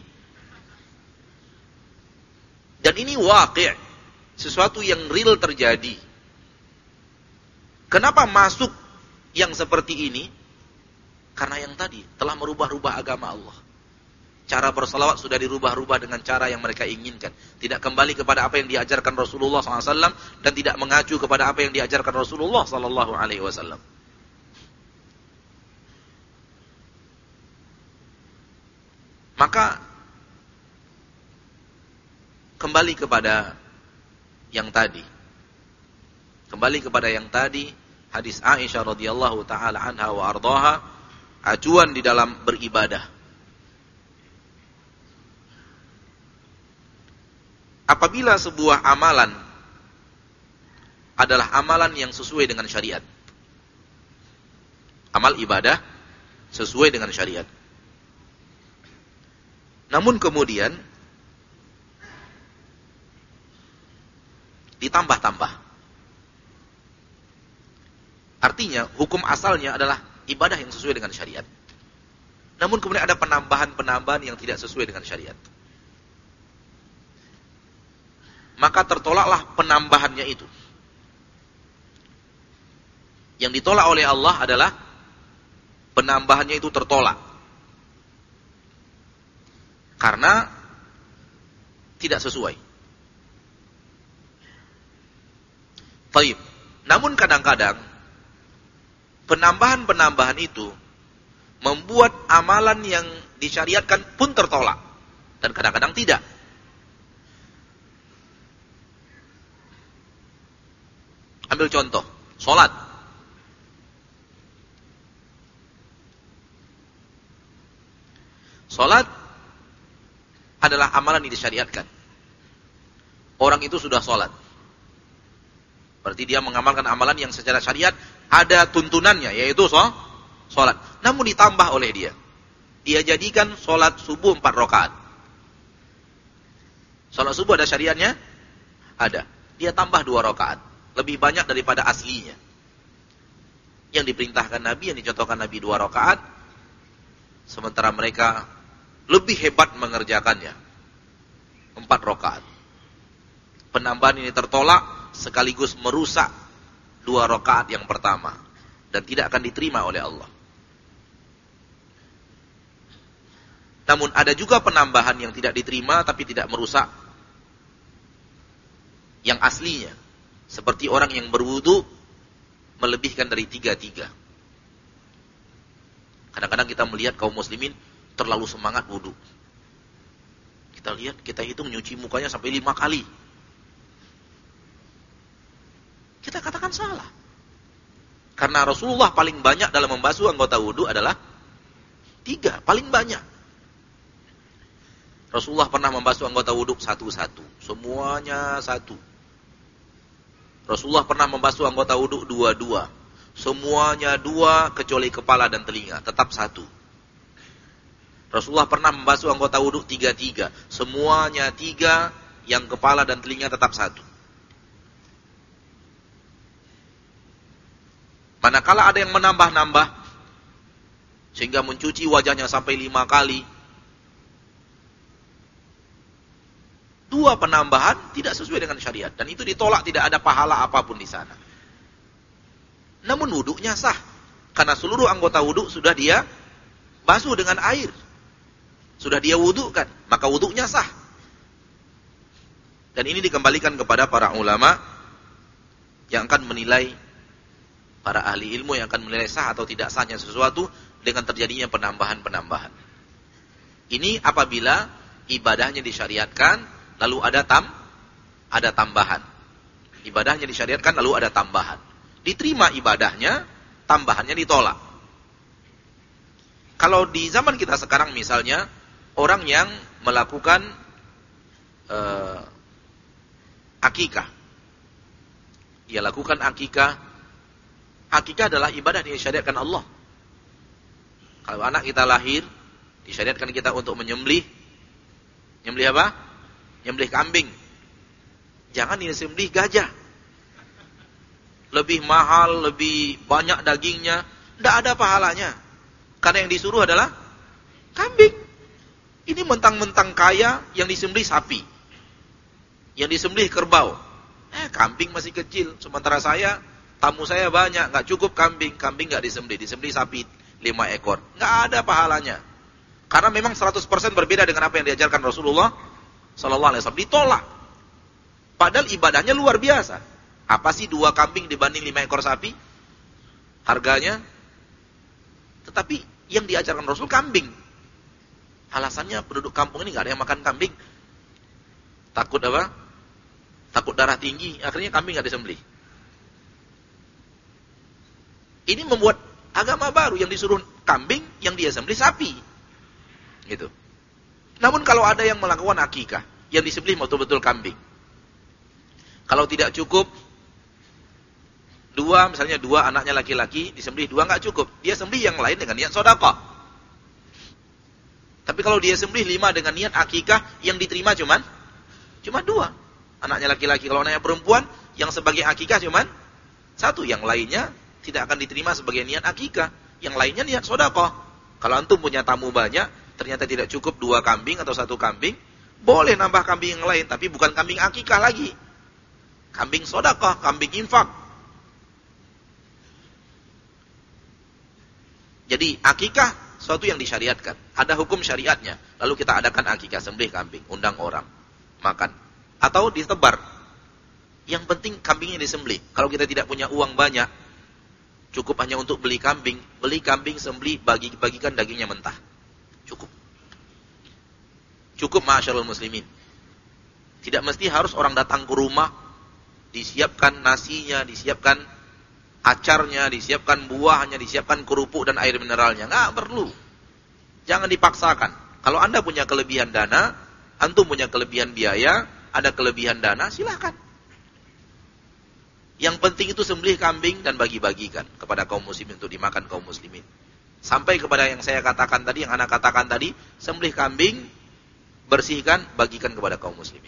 Dan ini waqi', sesuatu yang real terjadi. Kenapa masuk yang seperti ini? Karena yang tadi telah merubah-rubah agama Allah. Cara bersalawat sudah dirubah-rubah dengan cara yang mereka inginkan. Tidak kembali kepada apa yang diajarkan Rasulullah shallallahu alaihi wasallam dan tidak mengacu kepada apa yang diajarkan Rasulullah shallallahu alaihi wasallam. Maka kembali kepada yang tadi. Kembali kepada yang tadi, hadis Aisyah radhiyallahu taala anha wa ardhaha, acuan di dalam beribadah. Apabila sebuah amalan adalah amalan yang sesuai dengan syariat, amal ibadah sesuai dengan syariat, namun kemudian ditambah-tambah, artinya hukum asalnya adalah ibadah yang sesuai dengan syariat, namun kemudian ada penambahan-penambahan yang tidak sesuai dengan syariat, maka tertolaklah penambahannya itu. Yang ditolak oleh Allah adalah penambahannya itu tertolak, karena tidak sesuai. Taib. Namun kadang-kadang penambahan-penambahan itu membuat amalan yang disyariatkan pun tertolak. Dan kadang-kadang tidak. Ambil contoh, sholat. Sholat adalah amalan yang disyariatkan. Orang itu sudah sholat. Berarti dia mengamalkan amalan yang secara syariat ada tuntunannya, yaitu sholat. Namun ditambah oleh dia. Dia jadikan sholat subuh empat rakaat. Sholat subuh ada syariatnya? Ada. Dia tambah dua rakaat. Lebih banyak daripada aslinya. Yang diperintahkan Nabi, yang dicontohkan Nabi dua rakaat, sementara mereka lebih hebat mengerjakannya. Empat rakaat. Penambahan ini tertolak sekaligus merusak dua rakaat yang pertama dan tidak akan diterima oleh Allah. Namun ada juga penambahan yang tidak diterima tapi tidak merusak yang aslinya. Seperti orang yang berwudu melebihkan dari tiga-tiga. Kadang-kadang kita melihat kaum muslimin terlalu semangat wudu. Kita lihat, kita hitung nyuci mukanya sampai lima kali. Kita katakan salah. Karena Rasulullah paling banyak dalam membasuh anggota wudu adalah tiga, paling banyak. Rasulullah pernah membasuh anggota wudu satu-satu, semuanya satu. Rasulullah pernah membasuh anggota wudu dua-dua, semuanya dua kecuali kepala dan telinga, tetap satu. Rasulullah pernah membasuh anggota wudu tiga-tiga, semuanya tiga, yang kepala dan telinga tetap satu. Manakala ada yang menambah-nambah, sehingga mencuci wajahnya sampai lima kali, dua penambahan tidak sesuai dengan syariat. Dan itu ditolak, tidak ada pahala apapun di sana. Namun wuduknya sah. Karena seluruh anggota wuduk sudah dia basuh dengan air. Sudah dia wudukkan. Maka wuduknya sah. Dan ini dikembalikan kepada para ulama yang akan menilai, para ahli ilmu yang akan menilai sah atau tidak sahnya sesuatu dengan terjadinya penambahan-penambahan. Ini apabila ibadahnya disyariatkan, lalu ada tam, ada tambahan. Ibadahnya disyariatkan, lalu ada tambahan. Diterima ibadahnya, tambahannya ditolak. Kalau di zaman kita sekarang misalnya, orang yang melakukan uh, akikah. Dia lakukan akikah. Akikah adalah ibadah yang disyariatkan Allah. Kalau anak kita lahir, disyariatkan kita untuk menyembelih. Menyembelih apa? Menyembelih kambing. Jangan disembelih gajah. Lebih mahal, lebih banyak dagingnya, tidak ada pahalanya. Karena yang disuruh adalah kambing. Ini mentang-mentang kaya, yang disembelih sapi. Yang disembelih kerbau. Eh, kambing masih kecil. Sementara saya, tamu saya banyak, nggak cukup kambing. Kambing nggak disembelih, disembelih sapi lima ekor. Nggak ada pahalanya. Karena memang seratus persen berbeda dengan apa yang diajarkan Rasulullah Sallallahu Alaihi Wasallam. Ditolak. Padahal ibadahnya luar biasa. Apa sih dua kambing dibanding lima ekor sapi? Harganya. Tetapi yang diajarkan Rasul kambing. Alasannya penduduk kampung ini nggak ada yang makan kambing. Takut apa? Takut darah tinggi. Akhirnya kambing nggak disembelih. Ini membuat agama baru yang disuruh kambing, yang dia sembelih sapi. Gitu. Namun kalau ada yang melakukan akikah, yang disembelih betul-betul kambing. Kalau tidak cukup, dua, misalnya dua anaknya laki-laki, disembelih dua nggak cukup. Dia sembelih yang lain dengan niat sedekah. Tapi kalau dia sembelih lima dengan niat akikah, yang diterima cuman, cuma dua. Anaknya laki-laki, kalau anaknya perempuan, yang sebagai akikah cuman satu. Yang lainnya tidak akan diterima sebagai niat akikah. Yang lainnya niat sedekah. Kalau antum punya tamu banyak, ternyata tidak cukup dua kambing atau satu kambing, boleh nambah kambing yang lain, tapi bukan kambing akikah lagi. Kambing sedekah, kambing infak. Jadi akikah suatu yang disyariatkan, ada hukum syariatnya. Lalu kita adakan akikah, sembelih kambing, undang orang makan atau ditebar. Yang penting kambingnya disembelih. Kalau kita tidak punya uang banyak, cukup hanya untuk beli kambing, beli kambing sembelih, bagi bagikan dagingnya mentah. Cukup. Cukup ma'asyarul muslimin. Tidak mesti harus orang datang ke rumah, disiapkan nasinya, disiapkan acarnya, disiapkan buahnya, disiapkan kerupuk dan air mineralnya. Nggak perlu. Jangan dipaksakan. Kalau Anda punya kelebihan dana, antum punya kelebihan biaya, ada kelebihan dana, silakan. Yang penting itu sembelih kambing dan bagi-bagikan kepada kaum muslimin untuk dimakan kaum muslimin. Sampai kepada yang saya katakan tadi, yang anak katakan tadi, sembelih kambing, bersihkan, bagikan kepada kaum muslimin.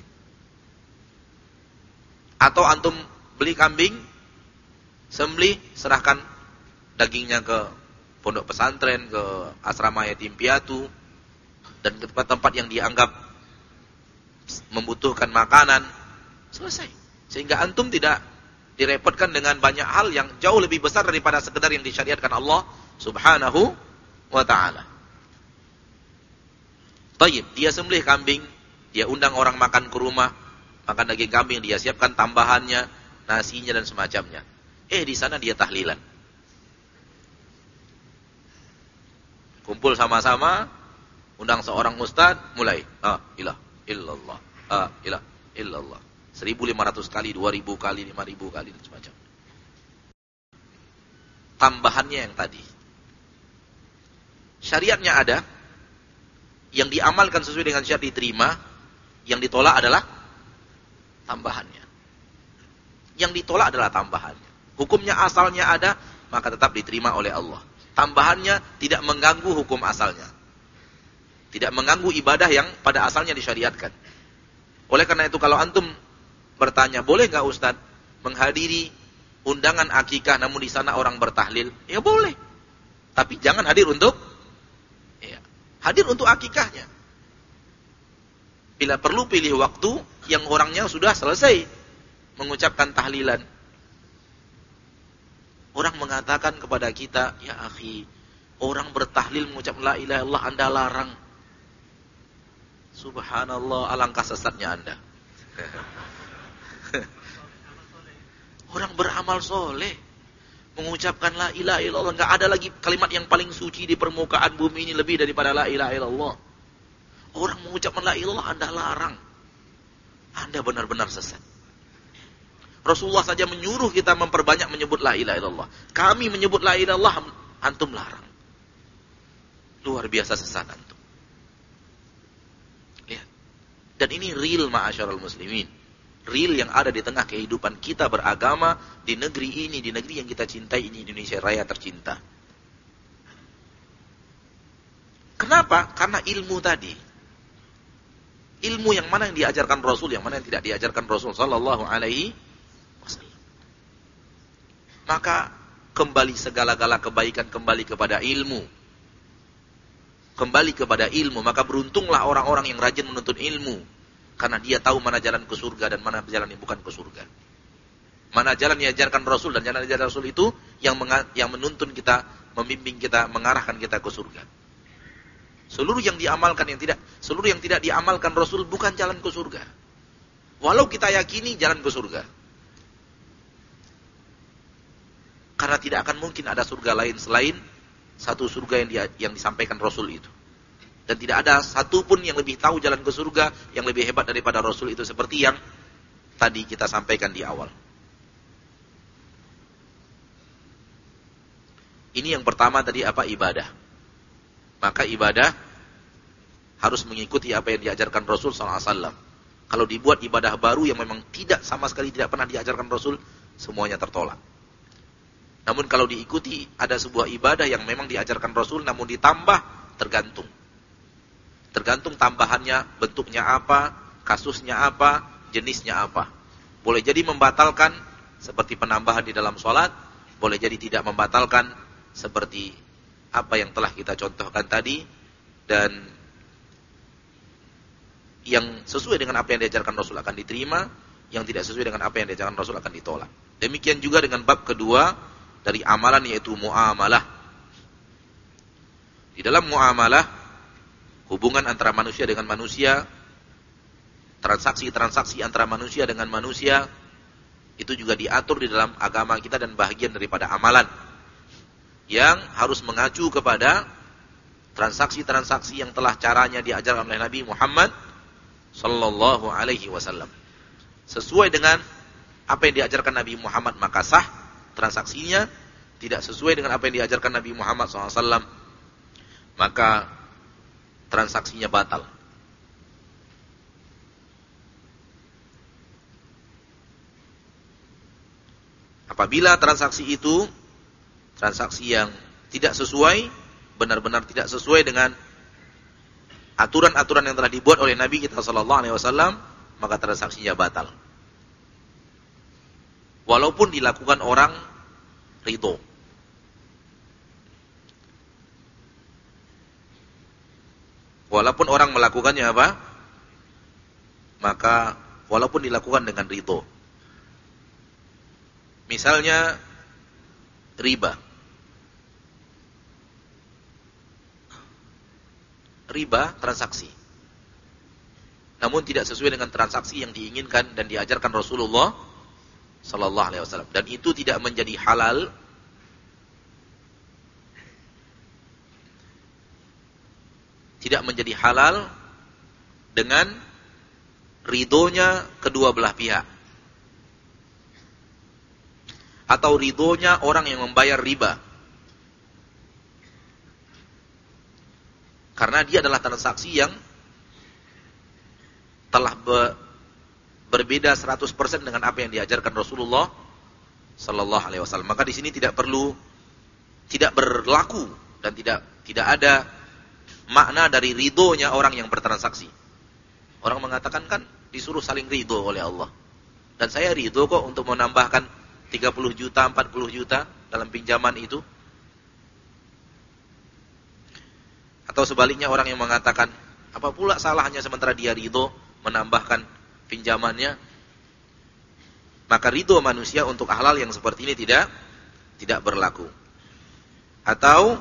Atau antum beli kambing, sembelih, serahkan dagingnya ke pondok pesantren, ke asrama yatim piatu, dan ke tempat-tempat yang dianggap membutuhkan makanan, selesai. Sehingga antum tidak direpotkan dengan banyak hal yang jauh lebih besar daripada sekedar yang disyariatkan Allah Subhanahu wa ta'ala. Tayyib, dia sembelih kambing, dia undang orang makan ke rumah, makan daging kambing, dia siapkan tambahannya, nasinya dan semacamnya. Eh, di sana dia tahlilan. Kumpul sama-sama, undang seorang ustaz, mulai. Ah, ilah, illallah. Ah, ilah, illallah. seribu lima ratus kali, dua ribu kali, lima ribu kali, dan semacamnya. Tambahannya yang tadi. Syariatnya ada, yang diamalkan sesuai dengan syariat diterima, yang ditolak adalah tambahannya. Yang ditolak adalah tambahannya. Hukumnya asalnya ada, maka tetap diterima oleh Allah. Tambahannya tidak mengganggu hukum asalnya. Tidak mengganggu ibadah yang pada asalnya disyariatkan. Oleh karena itu kalau antum bertanya, boleh nggak Ustaz menghadiri undangan akikah namun di sana orang bertahlil? Ya boleh. Tapi jangan hadir untuk ya, hadir untuk akikahnya. Bila perlu pilih waktu yang orangnya sudah selesai mengucapkan tahlilan. Orang mengatakan kepada kita, ya akhi, orang bertahlil mengucap la ilaha illallah Anda larang. Subhanallah, alangkah sesatnya Anda. Orang beramal soleh mengucapkan la ilaha illallah, enggak ada lagi kalimat yang paling suci di permukaan bumi ini lebih daripada la ilaha illallah. Orang mengucapkan la ilaha illallah Anda larang. Anda benar-benar sesat. Rasulullah saja menyuruh kita memperbanyak menyebut la ilaha illallah. Kami menyebut la ilaha illallah, antum larang. Luar biasa sesat antum. Lihat. Dan ini real ma'asyiral muslimin. Real yang ada di tengah kehidupan kita beragama di negeri ini, di negeri yang kita cintai ini, Indonesia Raya tercinta. Kenapa? Karena ilmu tadi. Ilmu yang mana yang diajarkan Rasul, yang mana yang tidak diajarkan Rasul sallallahu alaihi wasallam. Maka kembali segala-gala kebaikan kembali kepada ilmu. Kembali kepada ilmu, maka beruntunglah orang-orang yang rajin menuntut ilmu. Karena dia tahu mana jalan ke surga dan mana jalan yang bukan ke surga. Mana jalan yang diajarkan Rasul dan jalan yang diajarkan Rasul itu yang yang menuntun kita, membimbing kita, mengarahkan kita ke surga. Seluruh yang diamalkan yang tidak, seluruh yang tidak diamalkan Rasul bukan jalan ke surga. Walau kita yakini jalan ke surga. Karena tidak akan mungkin ada surga lain selain satu surga yang, di, yang disampaikan Rasul itu. Dan tidak ada satupun yang lebih tahu jalan ke surga, yang lebih hebat daripada Rasul itu, seperti yang tadi kita sampaikan di awal. Ini yang pertama tadi apa? Ibadah. Maka ibadah harus mengikuti apa yang diajarkan Rasul sallallahu alaihi wasallam. Kalau dibuat ibadah baru yang memang tidak sama sekali tidak pernah diajarkan Rasul, semuanya tertolak. Namun kalau diikuti ada sebuah ibadah yang memang diajarkan Rasul namun ditambah, tergantung. Tergantung tambahannya, bentuknya apa, kasusnya apa, jenisnya apa. Boleh jadi membatalkan seperti penambahan di dalam sholat, boleh jadi tidak membatalkan seperti apa yang telah kita contohkan tadi, dan yang sesuai dengan apa yang diajarkan Rasul akan diterima, yang tidak sesuai dengan apa yang diajarkan Rasul akan ditolak. Demikian juga dengan bab kedua dari amalan, yaitu muamalah. Di dalam muamalah, hubungan antara manusia dengan manusia, transaksi-transaksi antara manusia dengan manusia, itu juga diatur di dalam agama kita dan bahagian daripada amalan yang harus mengacu kepada transaksi-transaksi yang telah caranya diajarkan oleh Nabi Muhammad sallallahu alaihi wasallam. Sesuai dengan apa yang diajarkan Nabi Muhammad maka sah transaksinya, tidak sesuai dengan apa yang diajarkan Nabi Muhammad sallallahu alaihi wasallam maka transaksinya batal. Apabila transaksi itu transaksi yang tidak sesuai, benar-benar tidak sesuai dengan aturan-aturan yang telah dibuat oleh Nabi kita sallallahu alaihi wasallam, maka transaksinya batal. Walaupun dilakukan orang ridho. Walaupun orang melakukannya apa? Maka walaupun dilakukan dengan ridho. Misalnya riba. Riba transaksi. Namun tidak sesuai dengan transaksi yang diinginkan dan diajarkan Rasulullah sallallahu alaihi wasallam, dan itu tidak menjadi halal tidak menjadi halal dengan ridhonya kedua belah pihak atau ridhonya orang yang membayar riba, karena dia adalah transaksi yang telah be, berbeda seratus persen dengan apa yang diajarkan Rasulullah sallallahu alaihi wasallam. Maka di sini tidak perlu, tidak berlaku dan tidak tidak ada makna dari ridhonya orang yang bertransaksi. Orang mengatakan kan disuruh saling ridho oleh Allah. Dan saya ridho kok untuk menambahkan tiga puluh juta, empat puluh juta dalam pinjaman itu. Atau sebaliknya orang yang mengatakan, apa pula salahnya sementara dia ridho menambahkan pinjamannya. Maka ridho manusia untuk hal-hal yang seperti ini tidak tidak berlaku. Atau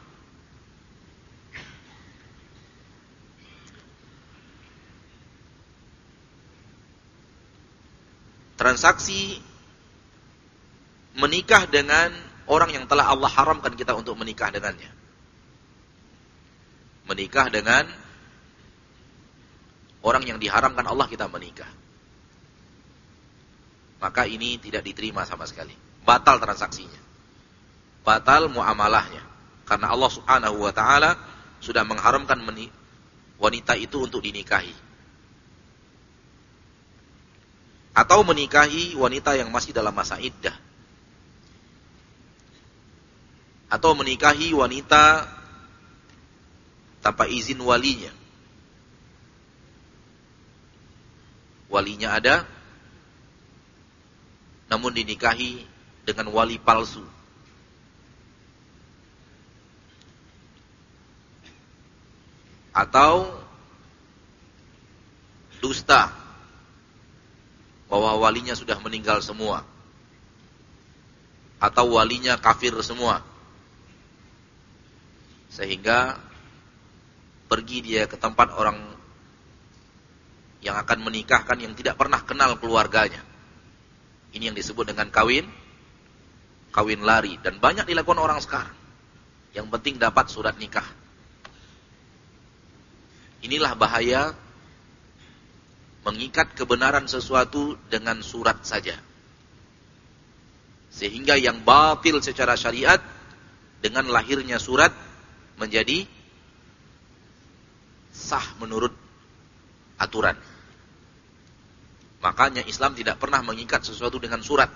transaksi menikah dengan orang yang telah Allah haramkan kita untuk menikah dengannya. Menikah dengan orang yang diharamkan Allah kita menikah. Maka ini tidak diterima sama sekali. Batal transaksinya. Batal muamalahnya. Karena Allah Subhanahu wa taala sudah mengharamkan wanita itu untuk dinikahi. Atau menikahi wanita yang masih dalam masa iddah. Atau menikahi wanita tanpa izin walinya. Walinya ada, namun dinikahi dengan wali palsu. Atau dusta, bahwa walinya sudah meninggal semua. Atau walinya kafir semua. Sehingga pergi dia ke tempat orang yang akan menikahkan yang tidak pernah kenal keluarganya. Ini yang disebut dengan kawin kawin lari, dan banyak dilakukan orang sekarang. Yang penting dapat surat nikah. Inilah bahaya mengikat kebenaran sesuatu dengan surat saja. Sehingga yang batil secara syariat dengan lahirnya surat menjadi sah menurut aturan. Makanya Islam tidak pernah mengikat sesuatu dengan surat.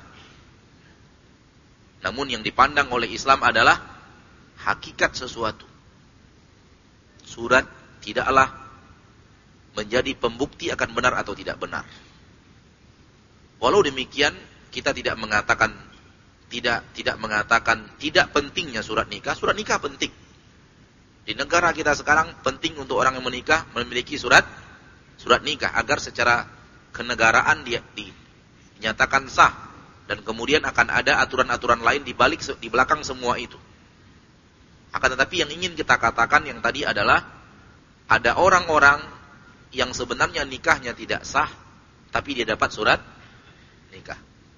Namun yang dipandang oleh Islam adalah hakikat sesuatu. Surat tidaklah menjadi pembukti akan benar atau tidak benar. Walau demikian, kita tidak mengatakan tidak tidak mengatakan tidak pentingnya surat nikah. Surat nikah penting. Di negara kita sekarang penting untuk orang yang menikah memiliki surat surat nikah agar secara kenegaraan dia dinyatakan sah, dan kemudian akan ada aturan-aturan lain di balik di belakang semua itu. Akan tetapi yang ingin kita katakan yang tadi adalah ada orang-orang yang sebenarnya nikahnya tidak sah, tapi dia dapat surat nikah.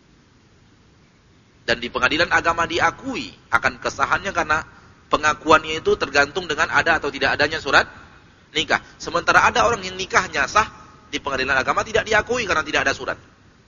Dan di pengadilan agama diakui akan kesahannya karena pengakuannya itu tergantung dengan ada atau tidak adanya surat nikah. Sementara ada orang yang nikahnya sah, di pengadilan agama tidak diakui karena tidak ada surat.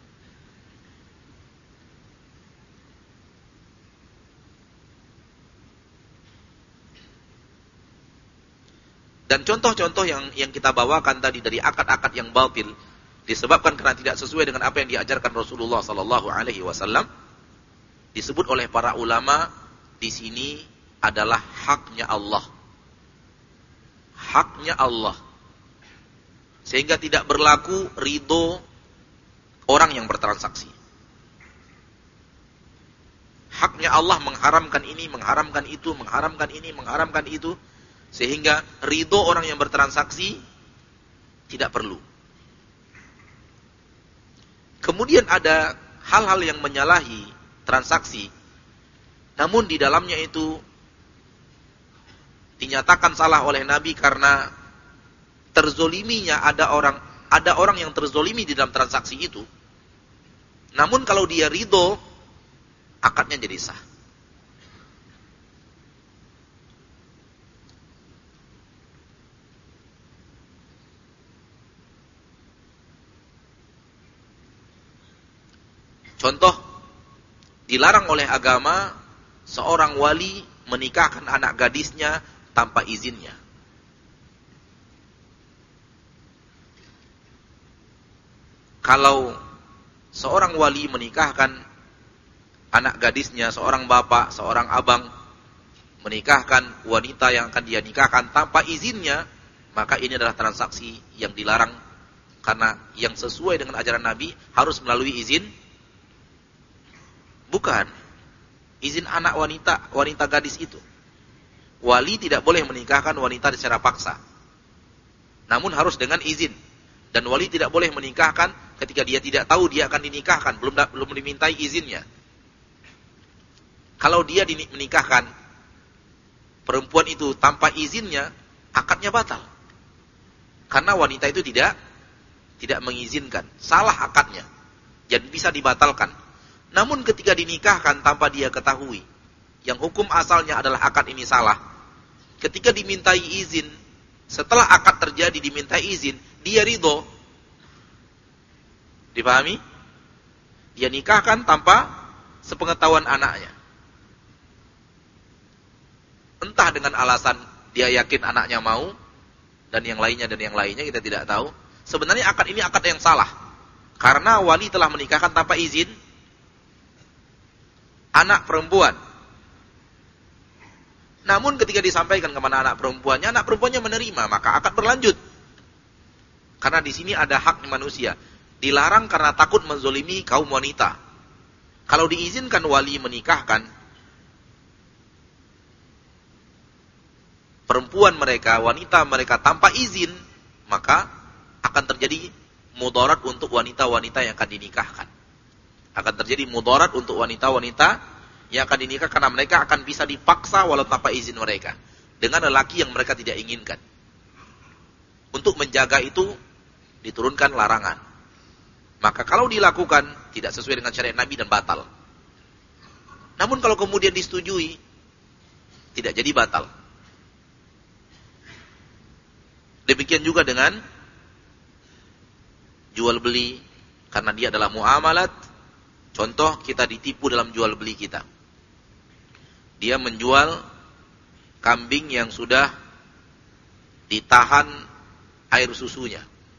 Dan contoh-contoh yang yang kita bawakan tadi dari akad-akad yang batil disebabkan karena tidak sesuai dengan apa yang diajarkan Rasulullah sallallahu alaihi wasallam, disebut oleh para ulama di sini adalah haknya Allah. Haknya Allah. Sehingga tidak berlaku ridho orang yang bertransaksi. Haknya Allah mengharamkan ini, mengharamkan itu, mengharamkan ini, mengharamkan itu. Sehingga ridho orang yang bertransaksi tidak perlu. Kemudian ada hal-hal yang menyalahi transaksi, namun di dalamnya itu dinyatakan salah oleh Nabi karena terzoliminya ada orang, ada orang yang terzolimi di dalam transaksi itu. Namun kalau dia ridho, akadnya jadi sah. Contoh, dilarang oleh agama seorang wali menikahkan anak gadisnya tanpa izinnya. Kalau seorang wali menikahkan anak gadisnya, seorang bapak, seorang abang menikahkan wanita yang akan dia nikahkan tanpa izinnya, maka ini adalah transaksi yang dilarang, karena yang sesuai dengan ajaran Nabi harus melalui izin. Bukan izin anak wanita, wanita gadis itu. Wali tidak boleh menikahkan wanita secara paksa. Namun harus dengan izin. Dan wali tidak boleh menikahkan ketika dia tidak tahu dia akan dinikahkan, belum belum dimintai izinnya. Kalau dia menikahkan perempuan itu tanpa izinnya, akadnya batal. Karena wanita itu tidak tidak mengizinkan, salah akadnya. Jadi bisa dibatalkan. Namun ketika dinikahkan tanpa dia ketahui, yang hukum asalnya adalah akad ini salah. Ketika dimintai izin, setelah akad terjadi dimintai izin, dia ridho. Dipahami? Dia nikahkan tanpa sepengetahuan anaknya. Entah dengan alasan dia yakin anaknya mau, dan yang lainnya dan yang lainnya kita tidak tahu. Sebenarnya akad ini akad yang salah. Karena wali telah menikahkan tanpa izin anak perempuan. Namun ketika disampaikan kepada anak perempuannya, anak perempuannya menerima, maka akad berlanjut. Karena di sini ada hak manusia. Dilarang karena takut menzolimi kaum wanita. Kalau diizinkan wali menikahkan perempuan mereka, wanita mereka tanpa izin, maka akan terjadi mudarat untuk wanita-wanita yang akan dinikahkan. Akan terjadi mudarat untuk wanita-wanita yang akan dinikah, karena mereka akan bisa dipaksa walau tanpa izin mereka dengan lelaki yang mereka tidak inginkan. Untuk menjaga itu diturunkan larangan. Maka kalau dilakukan tidak sesuai dengan syariat Nabi dan batal. Namun kalau kemudian disetujui, tidak jadi batal. Demikian juga dengan jual beli, karena dia adalah muamalat. Contoh, kita ditipu dalam jual beli kita. Dia menjual kambing yang sudah ditahan air susunya,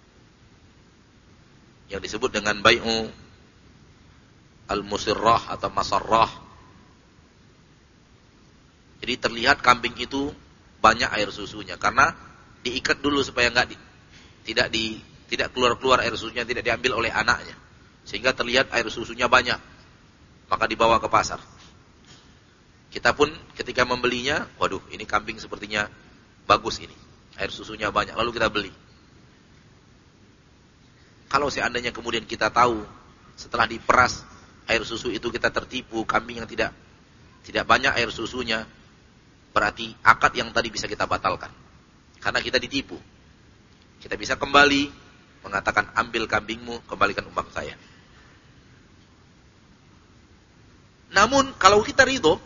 yang disebut dengan bai'u al-musirrah atau masarrah. Jadi terlihat kambing itu banyak air susunya, karena diikat dulu supaya enggak di, tidak di tidak keluar-keluar air susunya, tidak diambil oleh anaknya. Sehingga terlihat air susunya banyak. Maka dibawa ke pasar. Kita pun ketika membelinya, waduh ini kambing sepertinya bagus ini. Air susunya banyak, lalu kita beli. Kalau seandainya kemudian kita tahu, setelah diperas air susu itu kita tertipu, kambing yang tidak tidak banyak air susunya, berarti akad yang tadi bisa kita batalkan. Karena kita ditipu. Kita bisa kembali mengatakan, ambil kambingmu, kembalikan uang saya. Namun kalau kita ridho,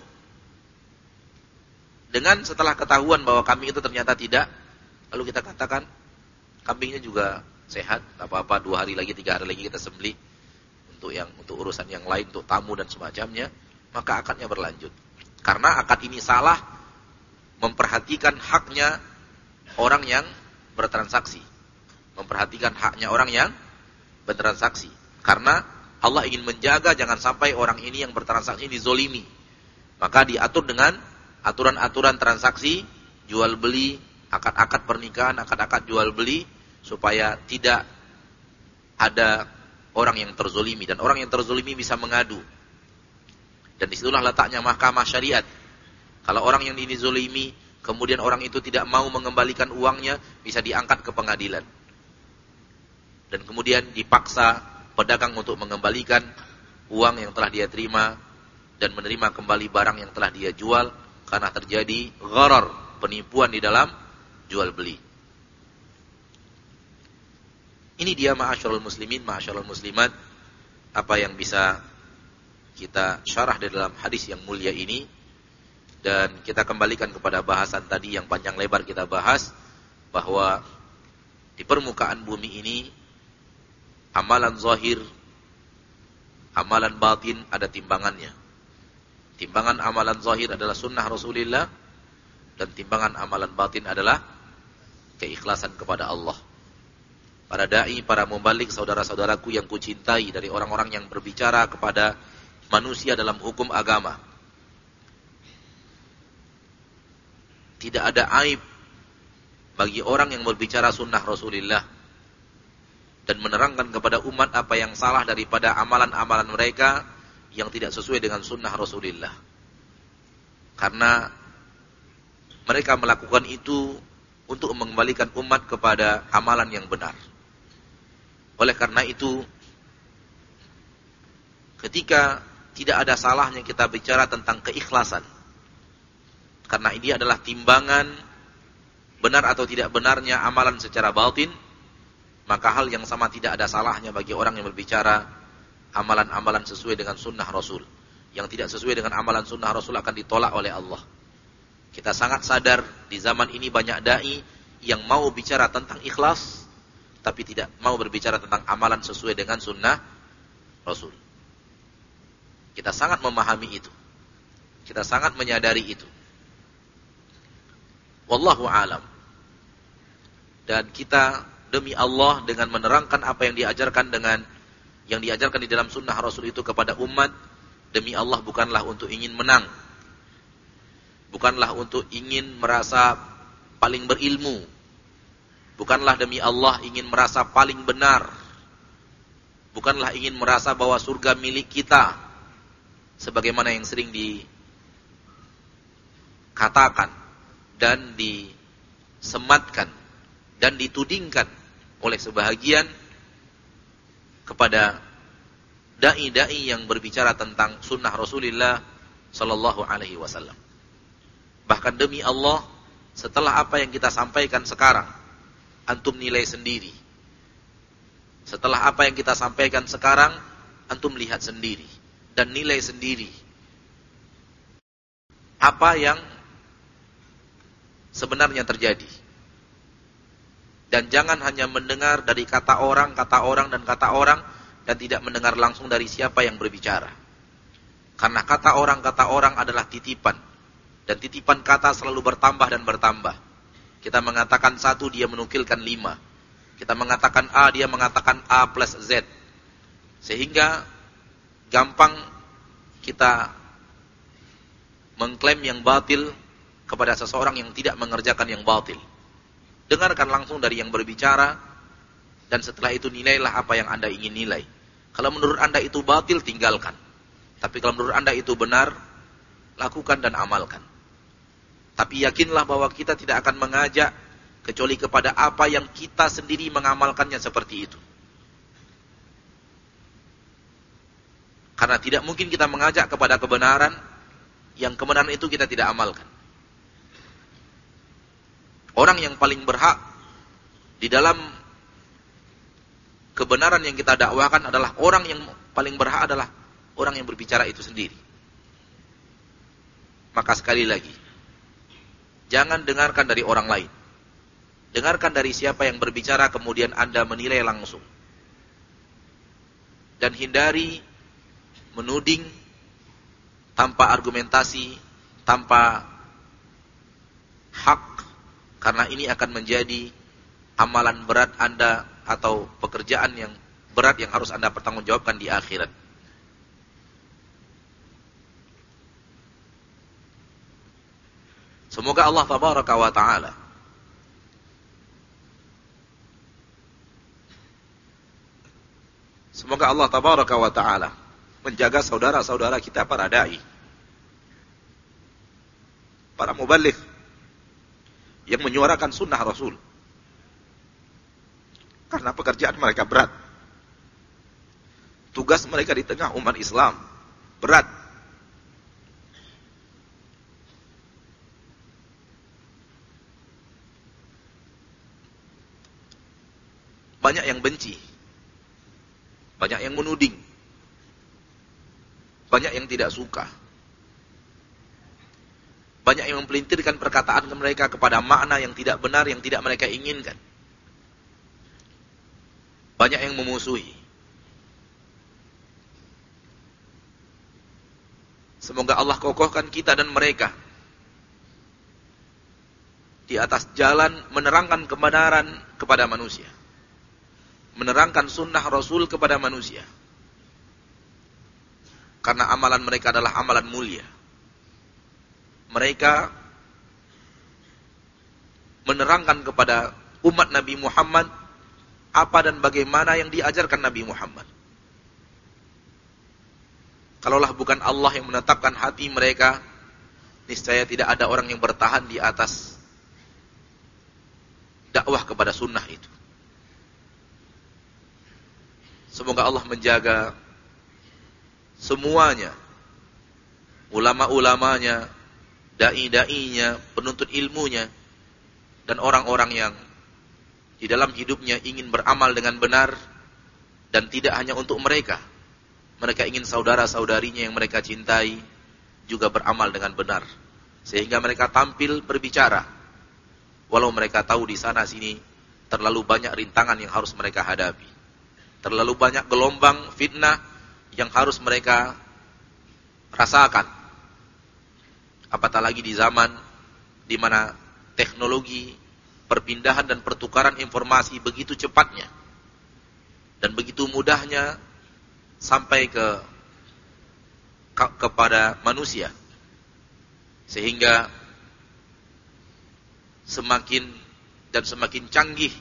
dengan setelah ketahuan bahwa kambing itu ternyata tidak, lalu kita katakan, kambingnya juga sehat, tak apa-apa, dua hari lagi, tiga hari lagi kita sembelih untuk yang untuk urusan yang lain, untuk tamu dan semacamnya, maka akadnya berlanjut. Karena akad ini salah, memperhatikan haknya orang yang bertransaksi, memperhatikan haknya orang yang bertransaksi. Karena Allah ingin menjaga jangan sampai orang ini yang bertransaksi dizolimi. Maka diatur dengan aturan-aturan transaksi, jual beli, akad-akad pernikahan, akad-akad jual beli, supaya tidak ada orang yang terzolimi. Dan orang yang terzolimi bisa mengadu. Dan disitulah letaknya mahkamah syariat. Kalau orang yang dizolimi kemudian orang itu tidak mau mengembalikan uangnya, bisa diangkat ke pengadilan. Dan kemudian dipaksa pedagang untuk mengembalikan uang yang telah dia terima dan menerima kembali barang yang telah dia jual karena terjadi gharar, penipuan di dalam jual beli. Ini dia ma'asyarul muslimin, ma'asyarul muslimat, apa yang bisa kita syarah di dalam hadis yang mulia ini. Dan kita kembalikan kepada bahasan tadi yang panjang lebar kita bahas, bahwa di permukaan bumi ini amalan zahir, amalan batin ada timbangannya. Timbangan amalan zahir adalah sunnah Rasulullah, dan timbangan amalan batin adalah keikhlasan kepada Allah. Para da'i, para mubalik, saudara-saudaraku yang kucintai, dari orang-orang yang berbicara kepada manusia dalam hukum agama, tidak ada aib bagi orang yang berbicara sunnah Rasulullah dan menerangkan kepada umat apa yang salah daripada amalan-amalan mereka yang tidak sesuai dengan sunnah Rasulullah. Karena mereka melakukan itu untuk mengembalikan umat kepada amalan yang benar. Oleh karena itu, ketika tidak ada salahnya kita bicara tentang keikhlasan, karena ini adalah timbangan benar atau tidak benarnya amalan secara batin, maka hal yang sama tidak ada salahnya bagi orang yang berbicara amalan-amalan sesuai dengan sunnah Rasul. Yang tidak sesuai dengan amalan sunnah Rasul akan ditolak oleh Allah. Kita sangat sadar di zaman ini banyak da'i yang mau bicara tentang ikhlas, tapi tidak mau berbicara tentang amalan sesuai dengan sunnah Rasul. Kita sangat memahami itu. Kita sangat menyadari itu. Wallahu alam. Dan kita demi Allah dengan menerangkan apa yang diajarkan dengan yang diajarkan di dalam sunnah Rasul itu kepada umat, demi Allah bukanlah untuk ingin menang, bukanlah untuk ingin merasa paling berilmu, bukanlah demi Allah ingin merasa paling benar, bukanlah ingin merasa bahwa surga milik kita, sebagaimana yang sering dikatakan dan disematkan dan ditudingkan oleh sebahagian kepada dai-dai yang berbicara tentang sunnah Rasulullah sallallahu alaihi wasallam. Bahkan demi Allah, setelah apa yang kita sampaikan sekarang, antum nilai sendiri. Setelah apa yang kita sampaikan sekarang, antum lihat sendiri dan nilai sendiri apa yang sebenarnya terjadi. Dan jangan hanya mendengar dari kata orang, kata orang, dan kata orang, dan tidak mendengar langsung dari siapa yang berbicara. Karena kata orang, kata orang adalah titipan. Dan titipan kata selalu bertambah dan bertambah. Kita mengatakan satu, dia menukilkan lima. Kita mengatakan A, dia mengatakan A plus Z. Sehingga gampang kita mengklaim yang batil kepada seseorang yang tidak mengerjakan yang batil. Dengarkan langsung dari yang berbicara, dan setelah itu nilailah apa yang Anda ingin nilai. Kalau menurut Anda itu batil, tinggalkan. Tapi kalau menurut Anda itu benar, lakukan dan amalkan. Tapi yakinlah bahwa kita tidak akan mengajak kecuali kepada apa yang kita sendiri mengamalkannya seperti itu. Karena tidak mungkin kita mengajak kepada kebenaran yang kebenaran itu kita tidak amalkan. Orang yang paling berhak di dalam kebenaran yang kita dakwakan adalah orang yang paling berhak adalah orang yang berbicara itu sendiri. Maka sekali lagi, jangan dengarkan dari orang lain. Dengarkan dari siapa yang berbicara, kemudian Anda menilai langsung. Dan hindari menuding tanpa argumentasi, tanpa hak. Karena ini akan menjadi amalan berat Anda atau pekerjaan yang berat yang harus Anda pertanggungjawabkan di akhirat. Semoga Allah tabaraka wa ta'ala Semoga Allah tabaraka wa ta'ala menjaga saudara-saudara kita para da'i, para mubaligh, yang menyuarakan sunnah Rasul. Karena pekerjaan mereka berat. Tugas mereka di tengah umat Islam berat. Banyak yang benci. Banyak yang menuding. Banyak yang tidak suka. Banyak yang mempelintirkan perkataan mereka kepada makna yang tidak benar, yang tidak mereka inginkan. Banyak yang memusuhi. Semoga Allah kokohkan kita dan mereka di atas jalan menerangkan kebenaran kepada manusia. Menerangkan sunnah Rasul kepada manusia. Karena amalan mereka adalah amalan mulia. Mereka menerangkan kepada umat Nabi Muhammad apa dan bagaimana yang diajarkan Nabi Muhammad. Kalaulah bukan Allah yang menetapkan hati mereka, niscaya tidak ada orang yang bertahan di atas dakwah kepada sunnah itu. Semoga Allah menjaga semuanya, ulama-ulamanya, dai-dainya, penuntut ilmunya, dan orang-orang yang di dalam hidupnya ingin beramal dengan benar, dan tidak hanya untuk mereka. Mereka ingin saudara-saudarinya yang mereka cintai juga beramal dengan benar. Sehingga mereka tampil berbicara, walau mereka tahu di sana sini terlalu banyak rintangan yang harus mereka hadapi. Terlalu banyak gelombang fitnah yang harus mereka rasakan. Apatah lagi di zaman di mana teknologi, perpindahan dan pertukaran informasi begitu cepatnya dan begitu mudahnya sampai ke, ke kepada manusia, sehingga semakin dan semakin canggih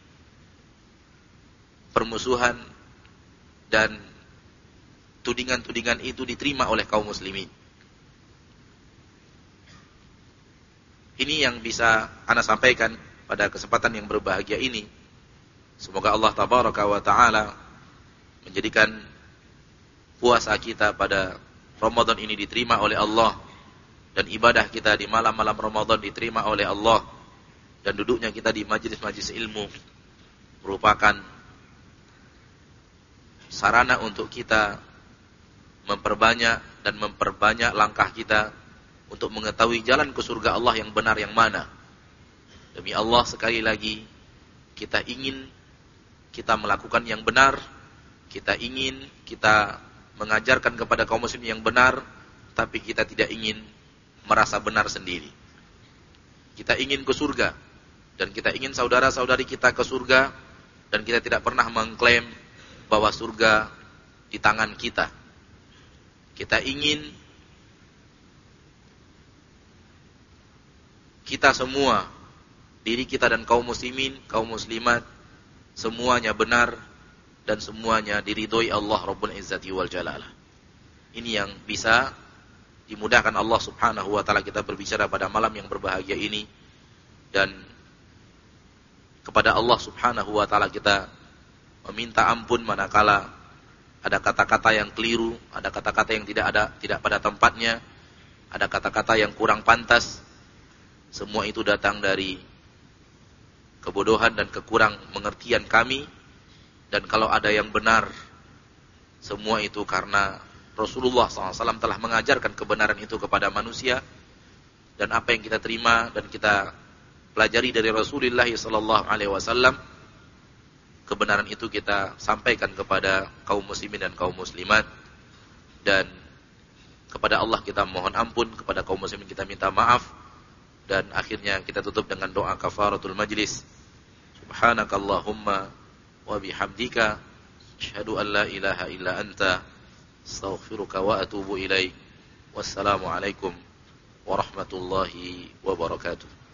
permusuhan dan tudingan-tudingan itu diterima oleh kaum muslimin. Ini yang bisa ana sampaikan pada kesempatan yang berbahagia ini. Semoga Allah tabaraka wa ta'ala menjadikan puasa kita pada Ramadan ini diterima oleh Allah, dan ibadah kita di malam-malam Ramadan diterima oleh Allah, dan duduknya kita di majlis-majlis ilmu merupakan sarana untuk kita memperbanyak dan memperbanyak langkah kita untuk mengetahui jalan ke surga Allah yang benar yang mana. Demi Allah, sekali lagi kita ingin kita melakukan yang benar, kita ingin kita mengajarkan kepada kaum muslimin yang benar, tapi kita tidak ingin merasa benar sendiri. Kita ingin ke surga, dan kita ingin saudara-saudari kita ke surga, dan kita tidak pernah mengklaim bahwa surga di tangan kita. Kita ingin kita semua, diri kita dan kaum muslimin, kaum muslimat, semuanya benar dan semuanya diridhoi Allah Rabbul Izzati wal Jalalah. Ini yang bisa dimudahkan Allah Subhanahu wa taala kita berbicara pada malam yang berbahagia ini, dan kepada Allah Subhanahu wa taala kita meminta ampun manakala ada kata-kata yang keliru, ada kata-kata yang tidak ada tidak pada tempatnya, ada kata-kata yang kurang pantas. Semua itu datang dari kebodohan dan kekurang mengertian kami, dan kalau ada yang benar, semua itu karena Rasulullah shallallahu alaihi wasallam telah mengajarkan kebenaran itu kepada manusia, dan apa yang kita terima dan kita pelajari dari Rasulullah shallallahu alaihi wasallam, kebenaran itu kita sampaikan kepada kaum muslimin dan kaum muslimat, dan kepada Allah kita mohon ampun, kepada kaum muslimin kita minta maaf, dan akhirnya kita tutup dengan doa kafaratul majlis. Subhanakallahumma wa bihamdika asyhadu an la ilaha illa anta astaghfiruka wa atubu ilaik. Wassalamu alaikum warahmatullahi wabarakatuh.